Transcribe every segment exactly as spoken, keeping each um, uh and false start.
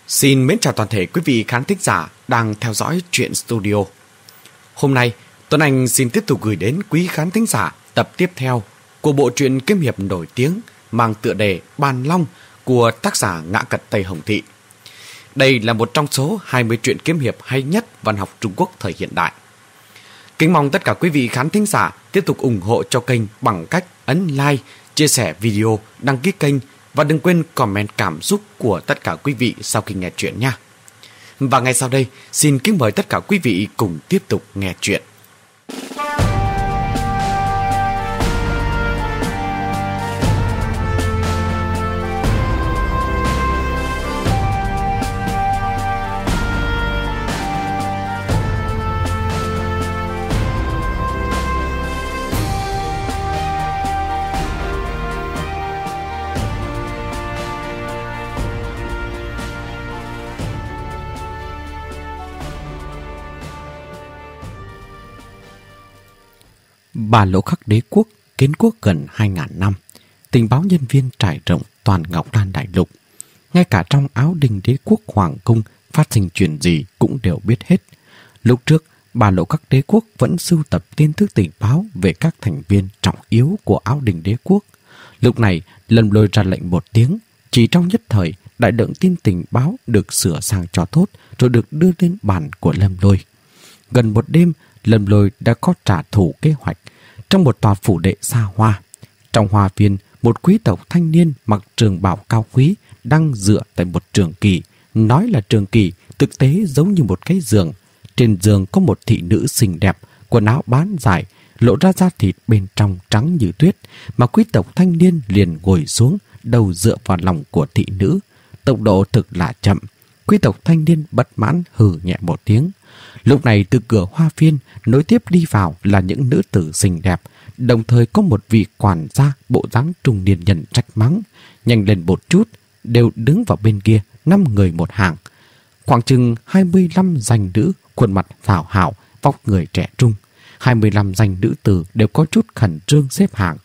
Xin mến chào toàn thể quý vị khán thính giả đang theo dõi Truyện Studio. Hôm nay, Tuấn Anh xin tiếp tục gửi đến quý khán thính giả tập tiếp theo của bộ truyện kiếm hiệp nổi tiếng mang tựa đề Bàn Long của tác giả Ngã Cật Tây Hồng Thị. Đây là một trong số hai mươi truyện kiếm hiệp hay nhất văn học Trung Quốc thời hiện đại. Kính mong tất cả quý vị khán thính giả tiếp tục ủng hộ cho kênh bằng cách ấn like, chia sẻ video, đăng ký kênh và đừng quên comment cảm xúc của tất cả quý vị sau khi nghe chuyện nha. Và ngay sau đây, xin kính mời tất cả quý vị cùng tiếp tục nghe chuyện. Bà Lỗ Khắc đế quốc kiến quốc gần hai ngàn năm, tình báo nhân viên trải rộng toàn Ngọc Đan đại lục. Ngay cả trong Áo Đình đế quốc hoàng cung phát sinh chuyện gì cũng đều biết hết. Lúc trước, bà Lỗ Khắc đế quốc vẫn sưu tập tin tức tình báo về các thành viên trọng yếu của Áo Đình đế quốc. Lúc này, Lâm Lôi ra lệnh một tiếng, chỉ trong nhất thời, đại lượng tin tình báo được sửa sang cho tốt rồi được đưa lên bàn của Lâm Lôi. Gần một đêm, Lâm Lôi đã có trả thù kế hoạch. Trong một tòa phủ đệ xa hoa, trong hoa viên, một quý tộc thanh niên mặc trường bào cao quý đang dựa tại một trường kỳ. Nói là trường kỳ, thực tế giống như một cái giường. Trên giường có một thị nữ xinh đẹp, quần áo bán dài, lộ ra da thịt bên trong trắng như tuyết, mà quý tộc thanh niên liền ngồi xuống, đầu dựa vào lòng của thị nữ. Tốc độ thực là chậm. Quý tộc thanh niên bất mãn hừ nhẹ một tiếng. Lúc này từ cửa hoa viên nối tiếp đi vào là những nữ tử xinh đẹp, đồng thời có một vị quản gia bộ dáng trung niên nhân trách mắng. Nhanh lên một chút, đều đứng vào bên kia, năm người một hàng. Khoảng chừng hai mươi lăm danh nữ, khuôn mặt rào hảo, vóc người trẻ trung. hai mươi lăm danh nữ tử đều có chút khẩn trương xếp hàng.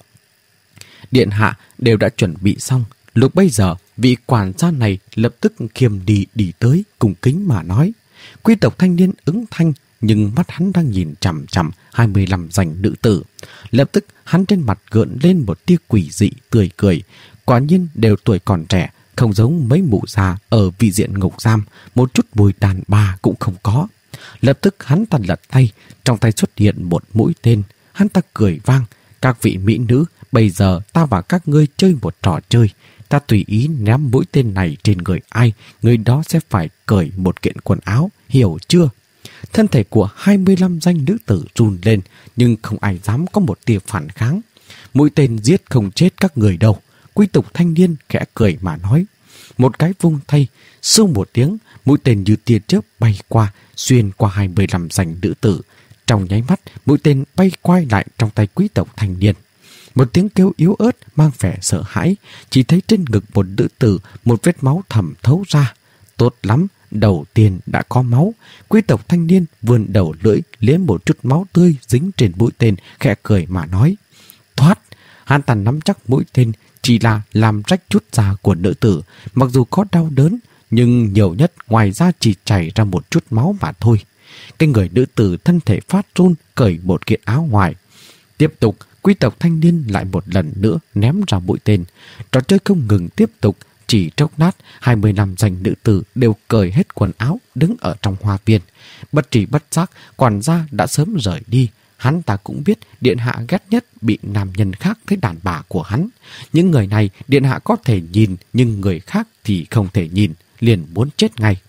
Điện hạ đều đã chuẩn bị xong. Lúc bây giờ, vị quản gia này lập tức khiêm đi đi tới, cùng kính mà nói. Quý tộc thanh niên ứng thanh, nhưng mắt hắn đang nhìn chằm chằm hai mươi lăm danh nữ tử. Lập tức hắn trên mặt gợn lên một tia quỷ dị tươi cười. Quả nhiên đều tuổi còn trẻ, không giống mấy mụ già ở vị diện ngục giam, một chút mùi đàn bà cũng không có. Lập tức hắn ta lật tay, trong tay xuất hiện một mũi tên. Hắn ta cười vang, các vị mỹ nữ, bây giờ ta và các ngươi chơi một trò chơi. Ta tùy ý ném mũi tên này trên người ai, người đó sẽ phải cởi một kiện quần áo, hiểu chưa? Thân thể của hai mươi lăm danh nữ tử run lên, nhưng không ai dám có một tia phản kháng. Mũi tên giết không chết các người đâu. Quý tộc thanh niên khẽ cười mà nói. Một cái vung thay, sưu một tiếng, mũi tên như tia chớp bay qua, xuyên qua hai mươi lăm danh nữ tử. Trong nháy mắt, mũi tên bay quay lại trong tay quý tộc thanh niên. Một tiếng kêu yếu ớt mang vẻ sợ hãi, chỉ thấy trên ngực một nữ tử một vết máu thẩm thấu ra. Tốt lắm, đầu tiên đã có máu. Quý tộc thanh niên vươn đầu lưỡi liếm một chút máu tươi dính trên mũi tên, khẽ cười mà nói. Thoát! Hắn ta nắm chắc mũi tên chỉ là làm rách chút da của nữ tử, mặc dù có đau đớn, nhưng nhiều nhất ngoài ra chỉ chảy ra một chút máu mà thôi. Cái người nữ tử thân thể phát run, cởi một kiện áo ngoài. Tiếp tục, quý tộc thanh niên lại một lần nữa ném ra mũi tên. Trò chơi không ngừng tiếp tục, chỉ chốc lát, hai mươi lăm danh nữ tử đều cởi hết quần áo đứng ở trong hoa viên. Bất trì bất giác, quản gia đã sớm rời đi. Hắn ta cũng biết điện hạ ghét nhất bị nam nhân khác thấy đàn bà của hắn. Những người này điện hạ có thể nhìn, nhưng người khác thì không thể nhìn, liền muốn chết ngay.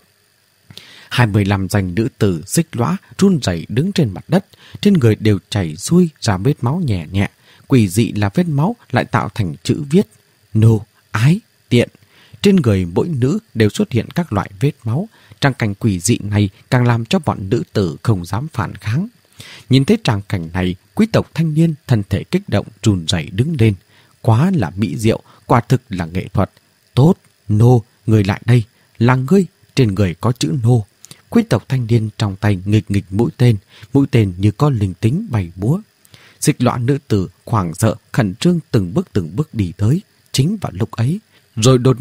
hai mươi lăm danh nữ tử xích lõa run rẩy đứng trên mặt đất, trên người đều chảy xuôi ra vết máu nhẹ nhẹ. Quỷ dị là vết máu lại tạo thành chữ viết nô, ái, tiện. Trên người mỗi nữ đều xuất hiện các loại vết máu. Tràng cảnh quỷ dị này càng làm cho bọn nữ tử không dám phản kháng. Nhìn thấy tràng cảnh này, quý tộc thanh niên thân thể kích động run rẩy đứng lên. Quá là mỹ diệu, quả thực là nghệ thuật. Tốt, nô, người lại đây, là ngươi, trên người có chữ nô. Quý tộc thanh niên trong tay nghịch nghịch mũi tên, mũi tên như có linh tính bay búa. Dịch lõa nữ tử hoảng sợ, khẩn trương từng bước từng bước đi tới. Chính vào lúc ấy, rồi đột nhiên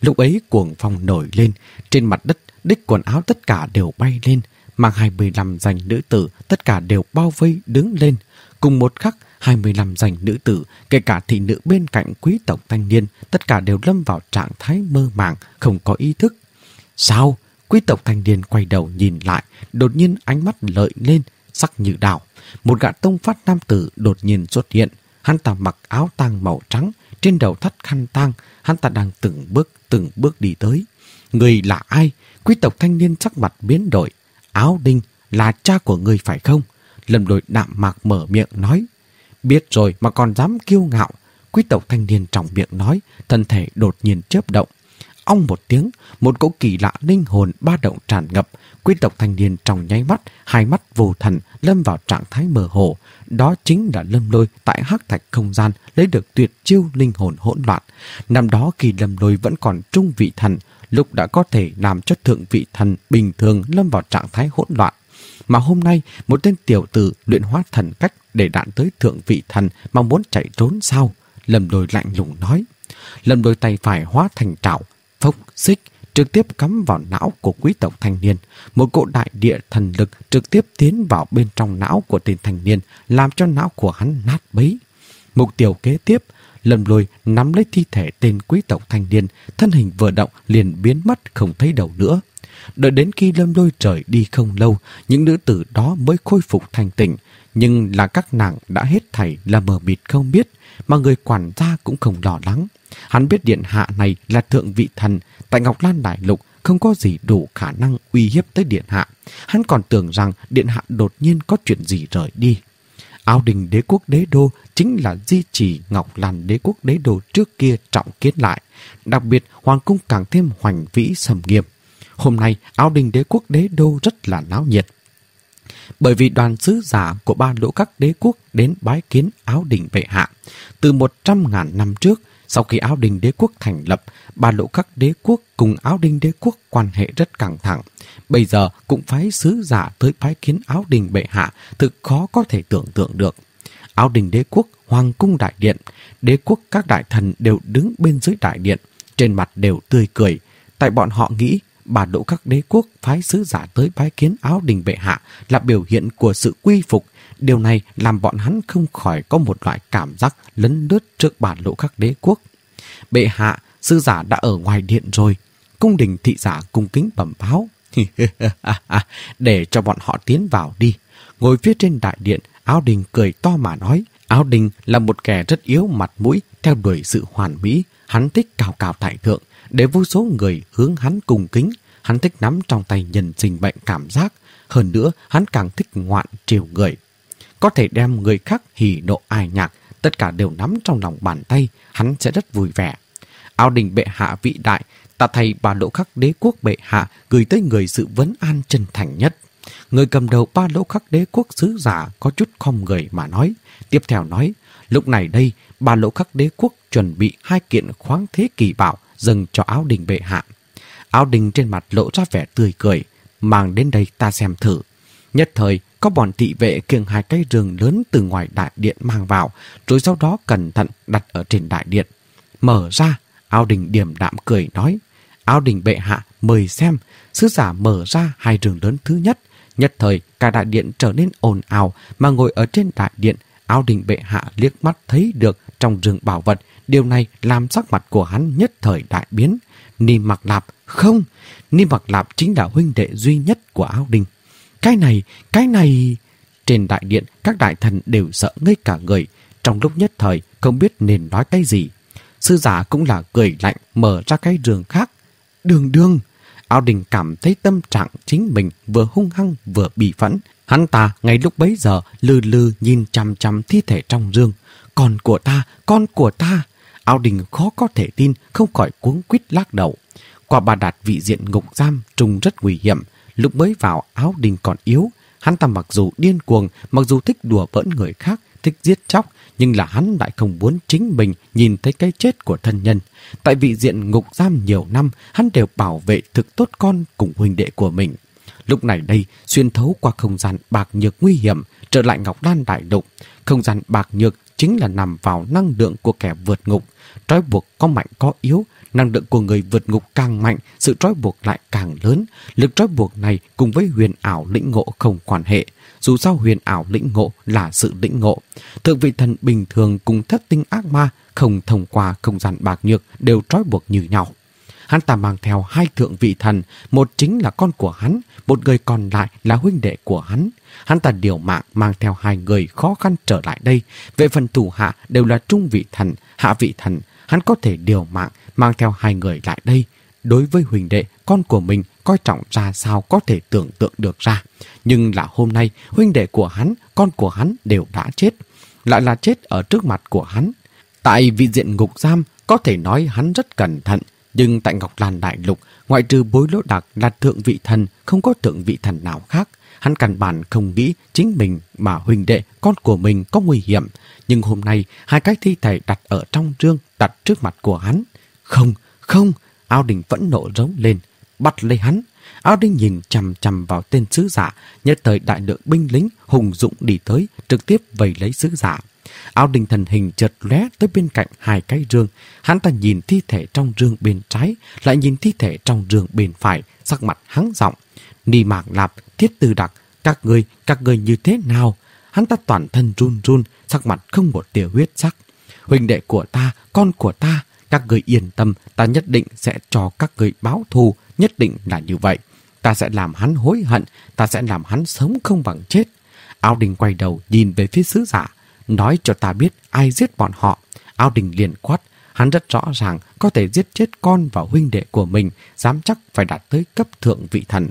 Lúc ấy cuồng phong nổi lên, trên mặt đất đích quần áo tất cả đều bay lên, mang hai mươi lăm danh nữ tử tất cả đều bao vây đứng lên. Cùng một khắc, hai mươi lăm danh nữ tử, kể cả thị nữ bên cạnh quý tộc thanh niên, tất cả đều lâm vào trạng thái mơ màng, không có ý thức. Sao? Quý tộc thanh niên quay đầu nhìn lại, đột nhiên ánh mắt lợi lên, sắc như đào. Một gã tông phát nam tử đột nhiên xuất hiện. Hắn ta mặc áo tang màu trắng, trên đầu thắt khăn tang, hắn ta đang từng bước từng bước đi tới. Người là ai? Quý tộc thanh niên sắc mặt biến đổi. Áo Đinh, là cha của người phải không? Lâm Lôi đạm mạc mở miệng nói. Biết rồi mà còn dám kiêu ngạo. Quý tộc thanh niên trong miệng nói, thân thể đột nhiên chớp động. Ong một tiếng, một cỗ kỳ lạ linh hồn ba động tràn ngập. Quý tộc thanh niên trong nháy mắt, hai mắt vô thần lâm vào trạng thái mơ hồ. Đó chính là Lâm Lôi tại hắc thạch không gian lấy được tuyệt chiêu linh hồn hỗn loạn. Năm đó khi Lâm Lôi vẫn còn trung vị thần, lúc đã có thể làm cho thượng vị thần bình thường lâm vào trạng thái hỗn loạn. Mà hôm nay, một tên tiểu tử luyện hóa thần cách để đạn tới thượng vị thần mà muốn chạy trốn sao? Lâm Lôi lạnh lùng nói. Lâm Lôi tay phải hóa thành trảo, phốc xích, trực tiếp cắm vào não của quý tộc thanh niên. Một cỗ đại địa thần lực trực tiếp tiến vào bên trong não của tên thanh niên, làm cho não của hắn nát bấy. Mục tiêu kế tiếp, Lâm Lôi nắm lấy thi thể tên quý tộc thanh niên, thân hình vừa động liền biến mất không thấy đầu nữa. Đợi đến khi Lâm Lôi rời đi không lâu, những nữ tử đó mới khôi phục thanh tỉnh, nhưng là các nàng đã hết thảy là mờ mịt không biết, mà người quản gia cũng không lo lắng. Hắn biết điện hạ này là thượng vị thần, tại Ngọc Lan Đại Lục không có gì đủ khả năng uy hiếp tới điện hạ. Hắn còn tưởng rằng điện hạ đột nhiên có chuyện gì rời đi. Áo Đình đế quốc đế đô chính là di chỉ Ngọc Lan đế quốc đế đô trước kia trọng kiến lại. Đặc biệt, hoàng cung càng thêm hoành vĩ sầm nghiêm. Hôm nay, Áo Đình đế quốc đế đô rất là náo nhiệt. Bởi vì đoàn sứ giả của ba lỗ các đế quốc đến bái kiến Áo Đình bệ hạ. Từ một trăm ngàn năm trước, sau khi Áo Đình đế quốc thành lập, ba lỗ các đế quốc cùng Áo Đình đế quốc quan hệ rất căng thẳng. Bây giờ cũng phái sứ giả tới bái kiến Áo Đình bệ hạ, thực khó có thể tưởng tượng được. Áo Đình đế quốc, hoàng cung đại điện, đế quốc các đại thần đều đứng bên dưới đại điện, trên mặt đều tươi cười. Tại bọn họ nghĩ, ba lỗ các đế quốc phái sứ giả tới bái kiến Áo Đình bệ hạ là biểu hiện của sự quy phục. Điều này làm bọn hắn không khỏi có một loại cảm giác lấn lướt trước ba lỗ các đế quốc. Bệ hạ, sứ giả đã ở ngoài điện rồi. Cung đình thị giả cung kính bẩm báo. Để cho bọn họ tiến vào đi. Ngồi phía trên đại điện, Áo Đình cười to mà nói. Áo Đình là một kẻ rất yếu mặt mũi, theo đuổi sự hoàn mỹ. Hắn thích cao cao tại thượng, để vô số người hướng hắn cung kính. Hắn thích nắm trong tay nhân sinh bệnh cảm giác. Hơn nữa, hắn càng thích ngoạn trêu người. Có thể đem người khác hỉ nộ ai nhạc, tất cả đều nắm trong lòng bàn tay, hắn sẽ rất vui vẻ. Áo Đình bệ hạ vĩ đại, ta thay ba lỗ khắc đế quốc bệ hạ gửi tới người sự vấn an chân thành nhất. Người cầm đầu ba lỗ khắc đế quốc sứ giả có chút khom người mà nói. Tiếp theo nói, lúc này đây, ba lỗ khắc đế quốc chuẩn bị hai kiện khoáng thế kỳ bảo dâng cho Áo Đình bệ hạ. Áo Đình trên mặt lộ ra vẻ tươi cười, mang đến đây ta xem thử. Nhất thời, có bọn thị vệ kiêng hai cái rương lớn từ ngoài đại điện mang vào, rồi sau đó cẩn thận đặt ở trên đại điện. Mở ra, Áo Đình điềm đạm cười nói. Áo Đình bệ hạ mời xem. Sứ giả mở ra hai rương lớn thứ nhất. Nhất thời, cả đại điện trở nên ồn ào, mà ngồi ở trên đại điện, Áo Đình bệ hạ liếc mắt thấy được trong rương bảo vật. Điều này làm sắc mặt của hắn nhất thời đại biến. Ni Mặc Lạp, không, Ni Mặc Lạp chính là huynh đệ duy nhất của Áo Đình. Cái này, cái này... Trên đại điện, các đại thần đều sợ ngây cả người. Trong lúc nhất thời, không biết nên nói cái gì. Sư giả cũng là cười lạnh, mở ra cái rương khác. Đường đường! Áo Đình cảm thấy tâm trạng chính mình vừa hung hăng vừa bị phẫn. Hắn ta ngay lúc bấy giờ lừ lừ nhìn chằm chằm thi thể trong rương. Con của ta, con của ta! Áo Đình khó có thể tin, không khỏi cuống quýt lắc đầu. Quả bà đạt vị diện ngục giam trông rất nguy hiểm. Lúc mới vào, Áo Đình còn yếu. Hắn ta mặc dù điên cuồng, mặc dù thích đùa bỡn người khác, thích giết chóc, nhưng là hắn lại không muốn chính mình nhìn thấy cái chết của thân nhân. Tại vị diện ngục giam nhiều năm, hắn đều bảo vệ thực tốt con cùng huynh đệ của mình. Lúc này đây, xuyên thấu qua không gian bạc nhược nguy hiểm, trở lại Ngọc Lan Đại Lục. Không gian bạc nhược chính là nằm vào năng lượng của kẻ vượt ngục. Trói buộc có mạnh có yếu, năng lượng của người vượt ngục càng mạnh, sự trói buộc lại càng lớn. Lực trói buộc này cùng với huyền ảo lĩnh ngộ không quan hệ. Dù sao huyền ảo lĩnh ngộ là sự lĩnh ngộ. Thượng vị thần bình thường cùng thất tinh ác ma không thông qua không gian bạc nhược đều trói buộc như nhau. Hắn ta mang theo hai thượng vị thần, một chính là con của hắn, một người còn lại là huynh đệ của hắn. Hắn ta điều mạng mang theo hai người khó khăn trở lại đây. Về phần thủ hạ đều là trung vị thần, hạ vị thần. Hắn có thể điều mạng mang theo hai người lại đây. Đối với huynh đệ, con của mình coi trọng ra sao có thể tưởng tượng được ra. Nhưng là hôm nay, huynh đệ của hắn, con của hắn đều đã chết. Lại là chết ở trước mặt của hắn. Tại vị diện ngục giam, có thể nói hắn rất cẩn thận. Nhưng tại Ngọc Lan Đại Lục, ngoại trừ Bối Lỗ Đặc là thượng vị thần, không có thượng vị thần nào khác. Hắn căn bản không nghĩ chính mình mà huynh đệ, con của mình có nguy hiểm. Nhưng hôm nay, hai cái thi thể đặt ở trong rương, đặt trước mặt của hắn. Không, không, Ao Đình phẫn nộ rống lên, bắt lấy hắn. Ao Đình nhìn chằm chằm vào tên sứ giả, nhất thời đại lượng binh lính hùng dũng đi tới, trực tiếp vây lấy sứ giả. Ao Đình thần hình chợt lóe tới bên cạnh hai cái rương. Hắn ta nhìn thi thể trong rương bên trái, lại nhìn thi thể trong rương bên phải, sắc mặt hắng giọng. Ni Mạc Lạp, Thiết Tư Đặc, các người, các người như thế nào? Hắn ta toàn thân run run, sắc mặt không một tia huyết sắc. Huynh đệ của ta, con của ta, các người yên tâm, ta nhất định sẽ cho các người báo thù, nhất định là như vậy. Ta sẽ làm hắn hối hận, ta sẽ làm hắn sống không bằng chết. Ao Đình quay đầu nhìn về phía sứ giả, nói cho ta biết ai giết bọn họ. Ao Đình liền quát, hắn rất rõ ràng có thể giết chết con và huynh đệ của mình, dám chắc phải đạt tới cấp thượng vị thần.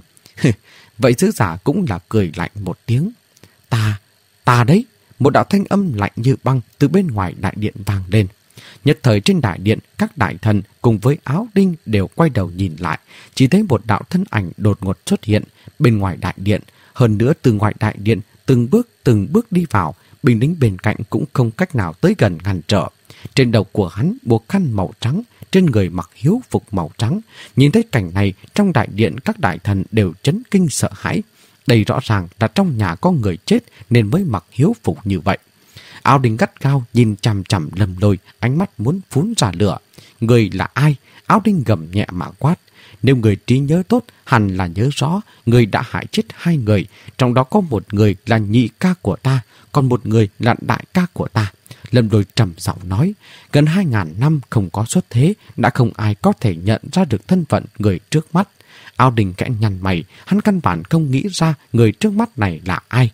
Vậy sứ giả cũng là cười lạnh một tiếng. Ta, ta đấy. Một đạo thanh âm lạnh như băng từ bên ngoài đại điện vang lên. Nhất thời trên đại điện, các đại thần cùng với Áo Đinh đều quay đầu nhìn lại, chỉ thấy một đạo thân ảnh đột ngột xuất hiện bên ngoài đại điện. Hơn nữa từ ngoài đại điện từng bước từng bước đi vào, binh lính bên cạnh cũng không cách nào tới gần ngăn trở. Trên đầu của hắn buộc khăn màu trắng, trên người mặc hiếu phục màu trắng. Nhìn thấy cảnh này, trong đại điện các đại thần đều chấn kinh sợ hãi. Đây rõ ràng là trong nhà có người chết nên mới mặc hiếu phục như vậy. Ao Đình gắt gao nhìn chằm chằm Lâm Lôi, ánh mắt muốn phun ra lửa. Người là ai? Ao Đình gầm nhẹ mà quát. Nếu người trí nhớ tốt, hẳn là nhớ rõ người đã hại chết hai người. Trong đó có một người là nhị ca của ta, còn một người là đại ca của ta. Lâm Lôi trầm giọng nói, gần hai ngàn năm không có xuất thế, đã không ai có thể nhận ra được thân phận người trước mắt. Ao Đình kẽ nhăn mày, hắn căn bản không nghĩ ra người trước mắt này là ai.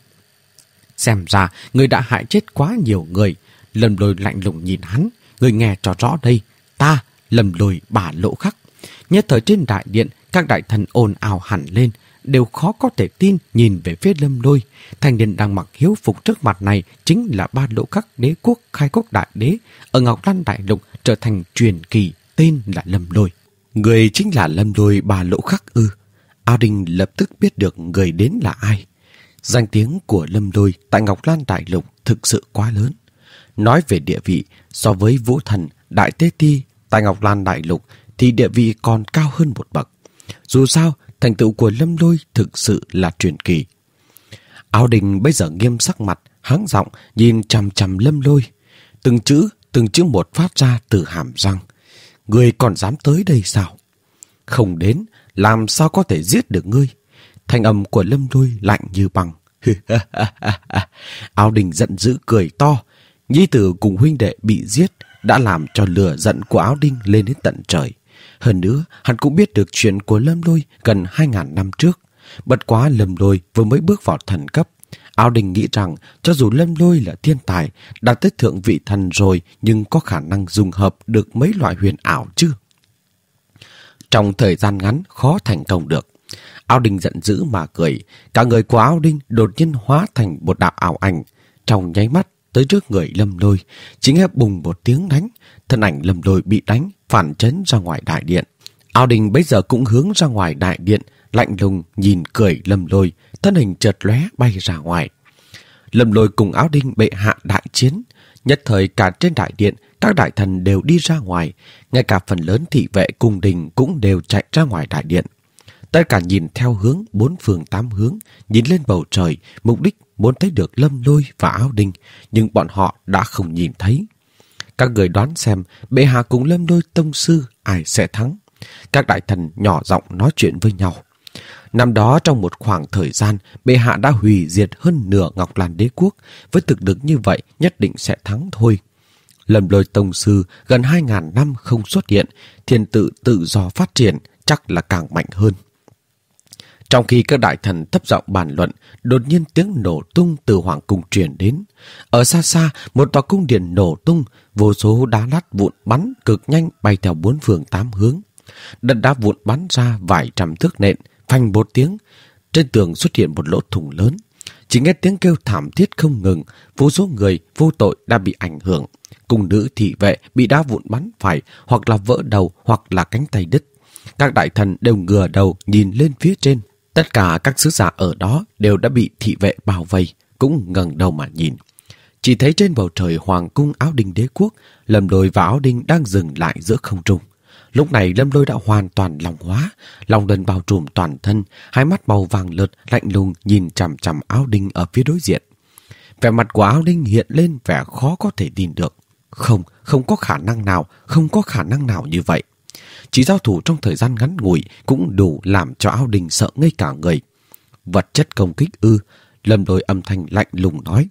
Xem ra, người đã hại chết quá nhiều người. Lâm Lôi lạnh lùng nhìn hắn, người nghe cho rõ đây, ta, Lâm Lôi Bà Lỗ Khắc. Nhất thời trên đại điện, các đại thần ồn ào hẳn lên, đều khó có thể tin nhìn về phía Lâm Lôi. Thanh niên đang mặc hiếu phục trước mặt này chính là Ba Lỗ Khắc đế quốc khai quốc đại đế, ở Ngọc Lan Đại Lục trở thành truyền kỳ, tên là Lâm Lôi. Người chính là Lâm Lôi Ba Lỗ Khắc ư? Ao Đình lập tức biết được người đến là ai. Danh tiếng của Lâm Lôi tại Ngọc Lan Đại Lục thực sự quá lớn. Nói về địa vị, so với Vũ Thần, Đại Tế Ti tại Ngọc Lan Đại Lục thì địa vị còn cao hơn một bậc. Dù sao, thành tựu của Lâm Lôi thực sự là truyền kỳ. Ao Đình bây giờ nghiêm sắc mặt, hắng giọng nhìn chằm chằm Lâm Lôi. Từng chữ, từng chữ một phát ra từ hàm răng. Ngươi còn dám tới đây sao? Không đến, làm sao có thể giết được ngươi? Thanh âm của Lâm Lôi lạnh như băng. Ao Đình giận dữ cười to. Nhi tử cùng huynh đệ bị giết đã làm cho lửa giận của Áo Đinh lên đến tận trời. Hơn nữa, hắn cũng biết được chuyện của Lâm Lôi gần hai ngàn năm trước. Bất quá Lâm Lôi vừa mới bước vào thần cấp. Áo Đình nghĩ rằng cho dù Lâm Lôi là thiên tài, đạt tới thượng vị thần rồi, nhưng có khả năng dung hợp được mấy loại huyền ảo chứ. Trong thời gian ngắn khó thành công được. Ao Đình giận dữ mà cười. Cả người của Ao Đình đột nhiên hóa thành một đạo ảo ảnh. Trong nháy mắt tới trước người Lâm Lôi, chỉ nghe bùng một tiếng đánh. Thân ảnh Lâm Lôi bị đánh, phản chấn ra ngoài đại điện. Ao Đình bây giờ cũng hướng ra ngoài đại điện, lạnh lùng nhìn cười Lâm Lôi, thân hình chợt lóe bay ra ngoài. Lâm Lôi cùng Áo Đinh bệ hạ đại chiến. Nhất thời cả trên đại điện, các đại thần đều đi ra ngoài. Ngay cả phần lớn thị vệ cung đình cũng đều chạy ra ngoài đại điện. Tất cả nhìn theo hướng bốn phương tám hướng, nhìn lên bầu trời, mục đích muốn thấy được Lâm Lôi và Áo Đinh, nhưng bọn họ đã không nhìn thấy. Các người đoán xem bệ hạ cùng Lâm Lôi tông sư ai sẽ thắng? Các đại thần nhỏ giọng nói chuyện với nhau. Năm đó trong một khoảng thời gian, bệ hạ đã hủy diệt hơn nửa Ngọc Lan đế quốc. Với thực lực như vậy nhất định sẽ thắng thôi. Lâm Lôi tông sư gần hai ngàn năm không xuất hiện, thiên tự tự do phát triển, chắc là càng mạnh hơn. Trong khi các đại thần thấp giọng bàn luận, đột nhiên tiếng nổ tung từ hoàng cung truyền đến. Ở xa xa, một tòa cung điện nổ tung, vô số đá lát vụn bắn cực nhanh bay theo bốn phương tám hướng. Đất đá vụn bắn ra vài trăm thước nện, phanh một tiếng. Trên tường xuất hiện một lỗ thủng lớn. Chỉ nghe tiếng kêu thảm thiết không ngừng, vô số người vô tội đã bị ảnh hưởng. Cung nữ thị vệ bị đá vụn bắn phải, hoặc là vỡ đầu, hoặc là cánh tay đứt. Các đại thần đều ngửa đầu nhìn lên phía trên. Tất cả các sứ giả ở đó đều đã bị thị vệ bao vây, cũng ngẩng đầu mà nhìn. Chỉ thấy trên bầu trời hoàng cung Áo Đinh đế quốc, Lâm Lôi và Áo Đinh đang dừng lại giữa không trung. Lúc này Lâm Lôi đã hoàn toàn long hóa, long đần bao trùm toàn thân, hai mắt màu vàng lợt lạnh lùng nhìn chằm chằm Áo Đinh ở phía đối diện. Vẻ mặt của Áo Đinh hiện lên vẻ khó có thể tin được. Không, không có khả năng nào, không có khả năng nào như vậy. Chỉ giao thủ trong thời gian ngắn ngủi cũng đủ làm cho Áo Đinh sợ ngây cả người. Vật chất công kích ư? Lâm Lôi âm thanh lạnh lùng nói.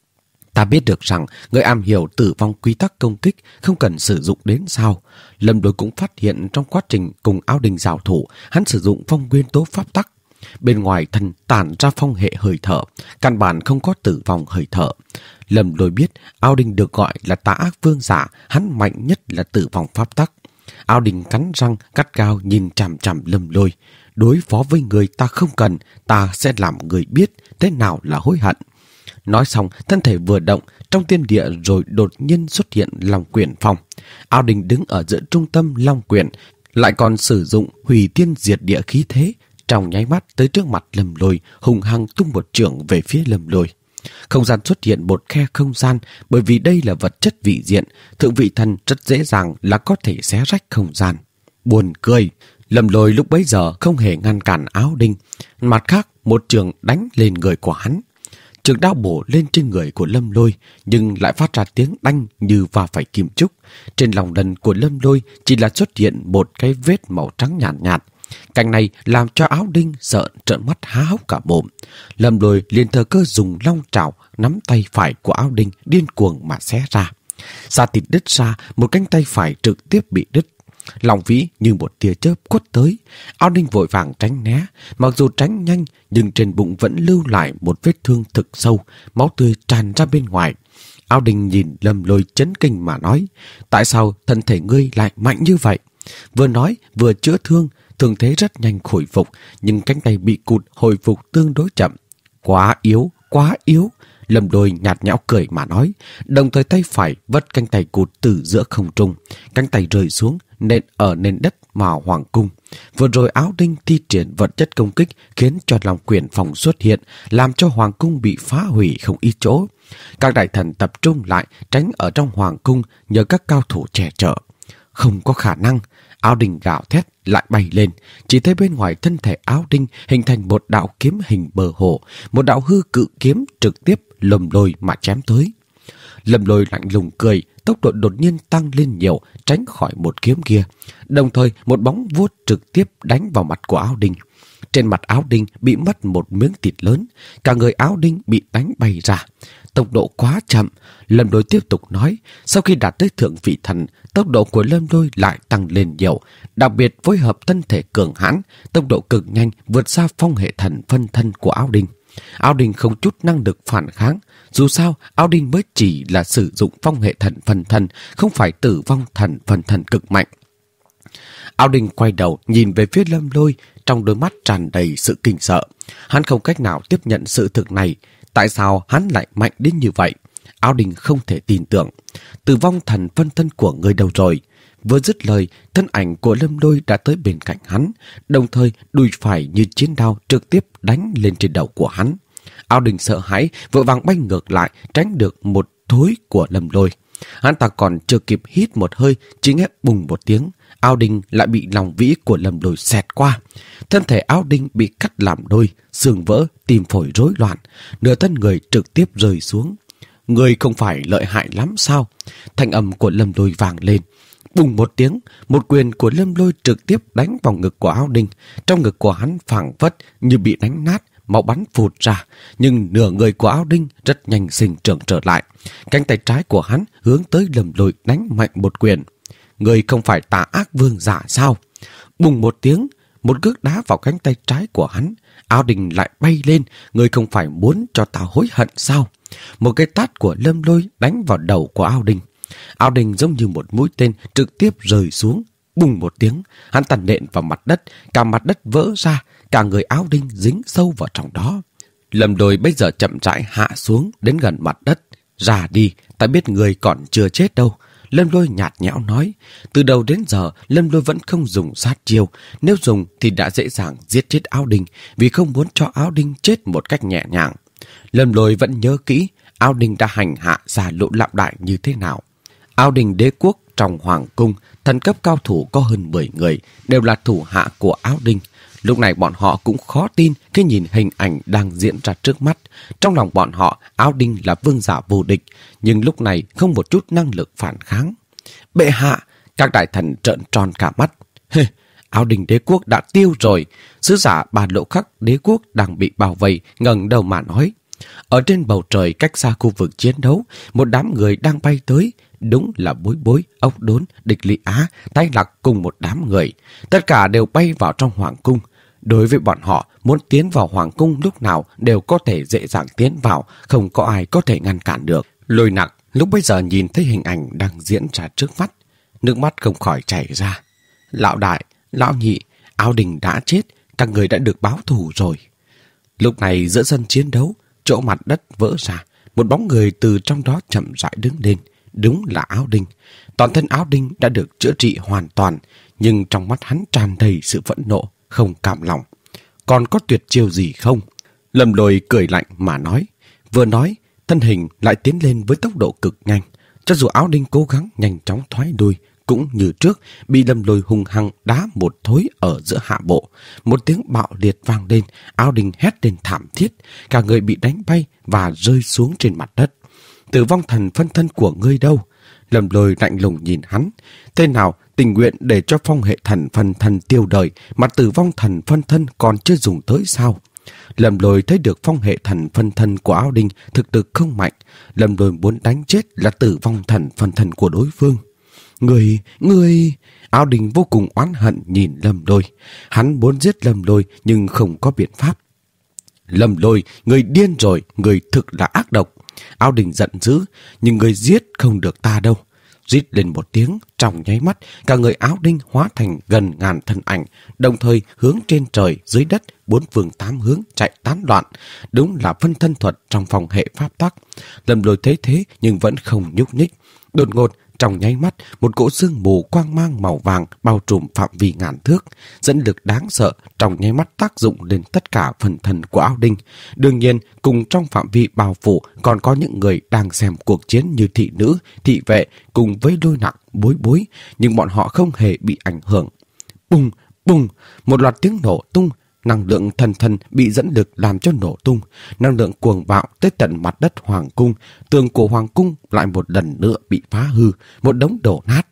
Ta biết được rằng người am hiểu tử vong quy tắc công kích không cần sử dụng đến sao. Lâm Lôi cũng phát hiện trong quá trình cùng Áo Đinh giao thủ, hắn sử dụng phong nguyên tố pháp tắc. Bên ngoài thân tản ra phong hệ hơi thở, căn bản không có tử vong hơi thở. Lâm Lôi biết Áo Đinh được gọi là tà ác vương giả, hắn mạnh nhất là tử vong pháp tắc. Áo Đinh cắn răng gắt gao nhìn chằm chằm Lâm Lôi. Đối phó với người ta không cần, ta sẽ làm người biết thế nào là hối hận. Nói xong, thân thể vừa động trong thiên địa rồi đột nhiên xuất hiện Long Quyển Phong. Áo Đinh đứng ở giữa trung tâm Long Quyển, lại còn sử dụng hủy thiên diệt địa khí thế, trong nháy mắt tới trước mặt Lâm Lôi, hùng hăng tung một chưởng về phía Lâm Lôi. Không gian xuất hiện một khe không gian, bởi vì đây là vật chất vị diện, thượng vị thần rất dễ dàng là có thể xé rách không gian. Buồn cười, Lâm Lôi lúc bấy giờ không hề ngăn cản Áo Đinh, mặt khác một chưởng đánh lên người của hắn. Chưởng đao bổ lên trên người của Lâm Lôi, nhưng lại phát ra tiếng đanh như va phải kim trúc. Trên lòng đần của Lâm Lôi chỉ là xuất hiện một cái vết màu trắng nhạt nhạt. Cảnh này làm cho Áo Đinh sợ trợn mắt há hốc cả mồm. Lâm Lôi liền thời cơ dùng long trảo nắm tay phải của Áo Đinh điên cuồng mà xé ra. Da thịt đứt ra, một cánh tay phải trực tiếp bị đứt. Long vĩ như một tia chớp quất tới. Áo Đinh vội vàng tránh né. Mặc dù tránh nhanh, nhưng trên bụng vẫn lưu lại một vết thương thực sâu, máu tươi tràn ra bên ngoài. Áo Đinh nhìn Lâm Lôi chấn kinh mà nói, tại sao thân thể ngươi lại mạnh như vậy? Vừa nói vừa chữa thương, thương thế rất nhanh khôi phục, nhưng cánh tay bị cụt hồi phục tương đối chậm. Quá yếu, quá yếu. Lâm Lôi nhạt nhẽo cười mà nói, đồng thời tay phải vất cánh tay cụt từ giữa không trung. Cánh tay rơi xuống, nện ở nền đất mà hoàng cung. Vừa rồi Áo Đinh thi triển vật chất công kích khiến cho Long Quyển Phong xuất hiện, làm cho hoàng cung bị phá hủy không ít chỗ. Các đại thần tập trung lại, tránh ở trong hoàng cung nhờ các cao thủ che chở. Không có khả năng. Áo Đinh gào thét lại bay lên, chỉ thấy bên ngoài thân thể Áo Đinh hình thành một đạo kiếm hình bờ hồ, một đạo hư cự kiếm trực tiếp Lâm Lôi mà chém tới. Lâm Lôi lạnh lùng cười, tốc độ đột nhiên tăng lên nhiều, tránh khỏi một kiếm kia. Đồng thời một bóng vuốt trực tiếp đánh vào mặt của Áo Đinh. Trên mặt Áo Đinh bị mất một miếng thịt lớn, cả người Áo Đinh bị đánh bay ra. Tốc độ quá chậm. Lâm Lôi tiếp tục nói, sau khi đạt tới thượng vị thần, tốc độ của Lâm Lôi lại tăng lên nhiều. Đặc biệt phối hợp thân thể cường hãn, tốc độ cực nhanh vượt xa phong hệ thần phân thân của Áo Đinh. Áo Đinh không chút năng lực phản kháng. Dù sao, Áo Đinh mới chỉ là sử dụng phong hệ thần phân thân, không phải tử vong thần phân thân cực mạnh. Áo Đinh quay đầu nhìn về phía Lâm Lôi, trong đôi mắt tràn đầy sự kinh sợ. Hắn không cách nào tiếp nhận sự thực này. Tại sao hắn lại mạnh đến như vậy? Áo Đinh không thể tin tưởng. Tử vong thần phân thân của người đâu rồi? Vừa dứt lời, thân ảnh của Lâm Lôi đã tới bên cạnh hắn, đồng thời đùi phải như chiến đao trực tiếp đánh lên trên đầu của hắn. Áo Đinh sợ hãi, vội vàng bay ngược lại, tránh được một thối của Lâm Lôi. Hắn ta còn chưa kịp hít một hơi, chỉ nghe bùng một tiếng, Áo Đinh lại bị lòng vĩ của Lâm Lôi xẹt qua. Thân thể Áo Đinh bị cắt làm đôi, xương vỡ, tim phổi rối loạn, nửa thân người trực tiếp rơi xuống. Người không phải lợi hại lắm sao? Thanh âm của Lâm Lôi vang lên. Bùng một tiếng, một quyền của Lâm Lôi trực tiếp đánh vào ngực của Ao Đinh. Trong ngực của hắn phảng phất như bị đánh nát, máu bắn phụt ra. Nhưng nửa người của Ao Đinh rất nhanh sinh trưởng trở lại. Cánh tay trái của hắn hướng tới Lâm Lôi đánh mạnh một quyền. Người không phải tà ác vương giả sao? Bùng một tiếng, một cước đá vào cánh tay trái của hắn. Ao Đinh lại bay lên. Người không phải muốn cho ta hối hận sao? Một cái tát của Lâm Lôi đánh vào đầu của Ao Đinh. Ao Đinh giống như một mũi tên trực tiếp rơi xuống. Bùng một tiếng, hắn tàn nện vào mặt đất. Cả mặt đất vỡ ra, cả người Ao Đinh dính sâu vào trong đó. Lâm Lôi bây giờ chậm rãi hạ xuống đến gần mặt đất. Ra đi, ta biết người còn chưa chết đâu. Lâm Lôi nhạt nhẽo nói. Từ đầu đến giờ, Lâm Lôi vẫn không dùng sát chiêu. Nếu dùng thì đã dễ dàng giết chết Ao Đinh, vì không muốn cho Ao Đinh chết một cách nhẹ nhàng. Lâm Lôi vẫn nhớ kỹ Ao Đinh đã hành hạ Già Lỗ Lão Đại như thế nào. Ao Đinh đế quốc trong hoàng cung, thần cấp cao thủ có hơn mười người, đều là thủ hạ của Ao Đinh. Lúc này bọn họ cũng khó tin khi nhìn hình ảnh đang diễn ra trước mắt. Trong lòng bọn họ, Ao Đinh là vương giả vô địch, nhưng lúc này không một chút năng lực phản kháng. Bệ hạ, các đại thần trợn tròn cả mắt. Hê, Ao Đinh đế quốc đã tiêu rồi. Sứ giả Bà Lỗ Khắc đế quốc đang bị bao vây, ngẩng đầu mà nói. Ở trên bầu trời cách xa khu vực chiến đấu, một đám người đang bay tới. Đúng là Bối Bối, Ốc Đốn, Địch Lị Á, Tay Lạc cùng một đám người. Tất cả đều bay vào trong hoàng cung. Đối với bọn họ, muốn tiến vào hoàng cung lúc nào đều có thể dễ dàng tiến vào, không có ai có thể ngăn cản được. Lôi Nặc lúc bây giờ nhìn thấy hình ảnh đang diễn ra trước mắt, nước mắt không khỏi chảy ra. Lão đại, lão nhị, Ao Đinh đã chết, các người đã được báo thù rồi. Lúc này giữa sân chiến đấu, chỗ mặt đất vỡ ra, một bóng người từ trong đó chậm rãi đứng lên. Đúng là Ao Đinh. Toàn thân Ao Đinh đã được chữa trị hoàn toàn, nhưng trong mắt hắn tràn đầy sự phẫn nộ, không cam lòng. Còn có tuyệt chiêu gì không? Lâm Lôi cười lạnh mà nói. Vừa nói, thân hình lại tiến lên với tốc độ cực nhanh. Cho dù Ao Đinh cố gắng nhanh chóng thoái lui, cũng như trước, bị Lâm Lôi hung hăng đá một thối ở giữa hạ bộ. Một tiếng bạo liệt vang lên, Ao Đinh hét lên thảm thiết, cả người bị đánh bay và rơi xuống trên mặt đất. Tử vong thần phân thân của ngươi đâu? Lâm Lôi lạnh lùng nhìn hắn. Thế nào tình nguyện để cho phong hệ thần phân thân tiêu đời mà tử vong thần phân thân còn chưa dùng tới sao? Lâm Lôi thấy được phong hệ thần phân thân của Ao Đinh thực lực không mạnh. Lâm Lôi muốn đánh chết là tử vong thần phân thân của đối phương. Người, người... Ao Đinh vô cùng oán hận nhìn Lâm Lôi. Hắn muốn giết Lâm Lôi nhưng không có biện pháp. Lâm Lôi, người điên rồi, người thực là ác độc. Ao Đinh giận dữ, nhưng người giết không được ta đâu. Rít lên một tiếng, trong nháy mắt, cả người Ao Đinh hóa thành gần ngàn thân ảnh, đồng thời hướng trên trời, dưới đất, bốn phương tám hướng chạy tán loạn. Đúng là phân thân thuật trong phòng hệ pháp tắc. Lâm Lôi thấy thế nhưng vẫn không nhúc nhích. Đột ngột, trong nháy mắt, một cỗ sương mù quang mang màu vàng bao trùm phạm vi ngàn thước. Dẫn lực đáng sợ trong nháy mắt tác dụng lên tất cả phần thân của Ao Đinh. Đương nhiên, cùng trong phạm vi bao phủ còn có những người đang xem cuộc chiến như thị nữ, thị vệ cùng với Lôi Nặc, Bối Bối, nhưng bọn họ không hề bị ảnh hưởng. Bùng, bùng, một loạt tiếng nổ tung. Năng lượng thần thần bị dẫn lực làm cho nổ tung, năng lượng cuồng bạo tới tận mặt đất hoàng cung, tường của hoàng cung lại một lần nữa bị phá hư, một đống đổ nát.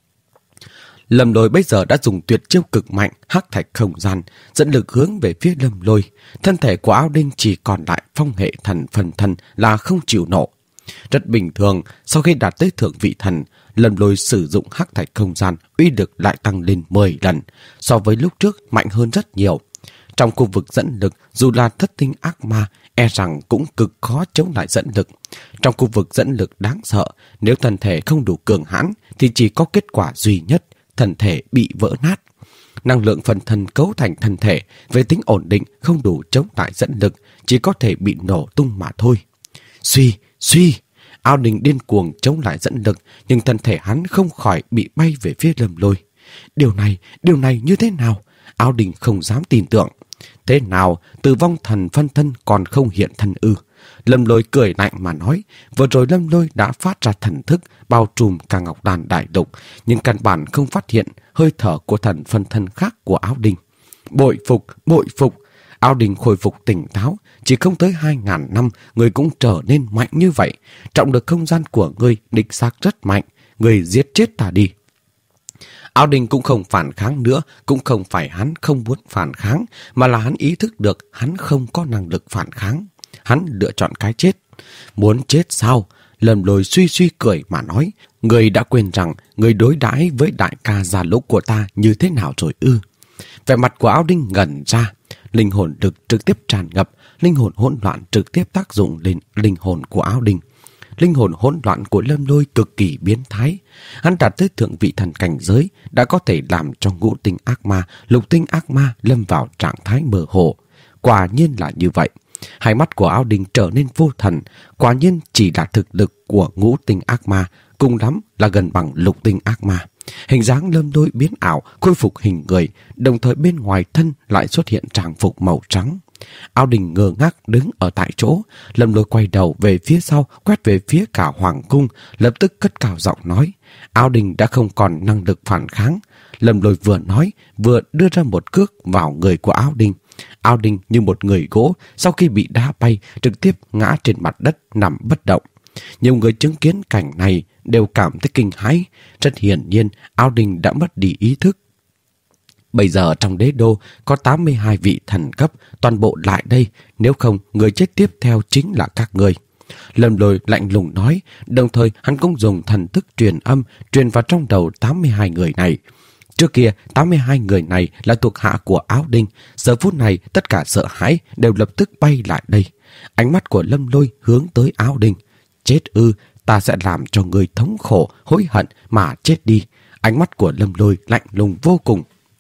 Lâm Lôi bây giờ đã dùng tuyệt chiêu cực mạnh hắc thạch không gian, dẫn lực hướng về phía Lâm Lôi. Thân thể của Ao Đinh chỉ còn lại phong hệ thần phần thân là không chịu nổ. Rất bình thường, sau khi đạt tới thượng vị thần, Lâm Lôi sử dụng hắc thạch không gian, uy lực lại tăng lên mười lần, so với lúc trước mạnh hơn rất nhiều. Trong khu vực dẫn lực, dù là thất tinh ác ma, e rằng cũng cực khó chống lại dẫn lực. Trong khu vực dẫn lực đáng sợ, nếu thân thể không đủ cường hãn, thì chỉ có kết quả duy nhất, thân thể bị vỡ nát. Năng lượng phần thân cấu thành thân thể, về tính ổn định không đủ chống lại dẫn lực, chỉ có thể bị nổ tung mà thôi. Suy, suy, Ao Đinh điên cuồng chống lại dẫn lực, nhưng thân thể hắn không khỏi bị bay về phía Lâm Lôi. Điều này, điều này như thế nào? Ao Đinh không dám tin tưởng. Thế nào, tử vong thần phân thân còn không hiện thân ư? Lâm Lôi cười lạnh mà nói. Vừa rồi Lâm Lôi đã phát ra thần thức bao trùm cả Ngọc Đàn Đại Lục, nhưng căn bản không phát hiện hơi thở của thần phân thân khác của Ao Đinh. Bội phục, bội phục. Áo Đình khôi phục tỉnh táo. Chỉ không tới hai ngàn năm, người cũng trở nên mạnh như vậy. Trọng được không gian của ngươi đích xác rất mạnh. Người giết chết ta đi. Áo Đình cũng không phản kháng nữa. Cũng không phải hắn không muốn phản kháng, mà là hắn ý thức được hắn không có năng lực phản kháng. Hắn lựa chọn cái chết. Muốn chết sao? Lâm Lôi suy suy cười mà nói. Người đã quên rằng người đối đãi với đại ca già lỗ của ta như thế nào rồi ư? Vẻ mặt của Áo Đinh ngẩn ra. Linh hồn lực trực tiếp tràn ngập. Linh hồn hỗn loạn trực tiếp tác dụng lên linh hồn của Áo Đinh. Linh hồn hỗn loạn của Lâm Lôi cực kỳ biến thái. Hắn đạt tới thượng vị thần cảnh giới, đã có thể làm cho ngũ tinh ác ma, lục tinh ác ma lâm vào trạng thái mơ hồ. Quả nhiên là như vậy. Hai mắt của Áo Đinh trở nên vô thần. Quả nhiên chỉ là thực lực của ngũ tinh ác ma, cùng lắm là gần bằng lục tinh ác ma. Hình dáng Lâm Lôi biến ảo, khôi phục hình người, đồng thời bên ngoài thân lại xuất hiện trang phục màu trắng. Áo Đình ngơ ngác đứng ở tại chỗ. Lâm Lôi quay đầu về phía sau, quét về phía cả hoàng cung, lập tức cất cao giọng nói. Áo Đình đã không còn năng lực phản kháng. Lâm Lôi vừa nói, vừa đưa ra một cước vào người của Áo Đình. Áo Đình như một người gỗ, sau khi bị đá bay, trực tiếp ngã trên mặt đất nằm bất động. Nhiều người chứng kiến cảnh này đều cảm thấy kinh hãi. Rất hiển nhiên, Áo Đình đã mất đi ý thức. Bây giờ trong đế đô có tám mươi hai vị thần cấp, toàn bộ lại đây, nếu không người chết tiếp theo chính là các người. Lâm Lôi lạnh lùng nói, đồng thời hắn cũng dùng thần thức truyền âm truyền vào trong đầu tám mươi hai người này. Trước kia, tám mươi hai người này là thuộc hạ của Áo Đinh. Giờ phút này, tất cả sợ hãi đều lập tức bay lại đây. Ánh mắt của Lâm Lôi hướng tới Áo Đinh. Chết ư, ta sẽ làm cho người thống khổ, hối hận mà chết đi. Ánh mắt của Lâm Lôi lạnh lùng vô cùng.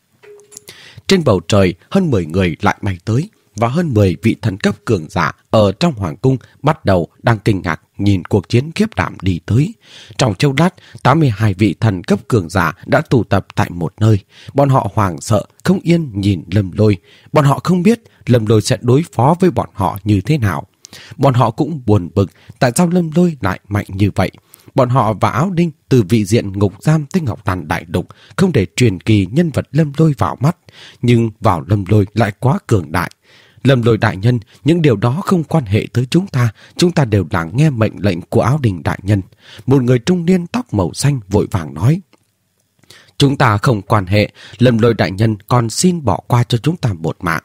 Trên bầu trời, hơn mười người lại bay tới, và hơn mười vị thần cấp cường giả ở trong hoàng cung bắt đầu đang kinh ngạc nhìn cuộc chiến khiếp đảm đi tới. Trong chốc lát, tám mươi hai vị thần cấp cường giả đã tụ tập tại một nơi. Bọn họ hoảng sợ, không yên nhìn Lâm Lôi. Bọn họ không biết Lâm Lôi sẽ đối phó với bọn họ như thế nào. Bọn họ cũng buồn bực tại sao Lâm Lôi lại mạnh như vậy. Bọn họ và Áo Đinh từ vị diện ngục giam tới Ngọc Tàn Đại Lục không để truyền kỳ nhân vật Lâm Lôi vào mắt, nhưng vào Lâm Lôi lại quá cường đại. Lâm Lôi đại nhân, những điều đó không quan hệ tới chúng ta, chúng ta đều là nghe mệnh lệnh của Áo Đình đại nhân. Một người trung niên tóc màu xanh vội vàng nói. Chúng ta không quan hệ, Lâm Lôi đại nhân còn xin bỏ qua cho chúng ta một mạng.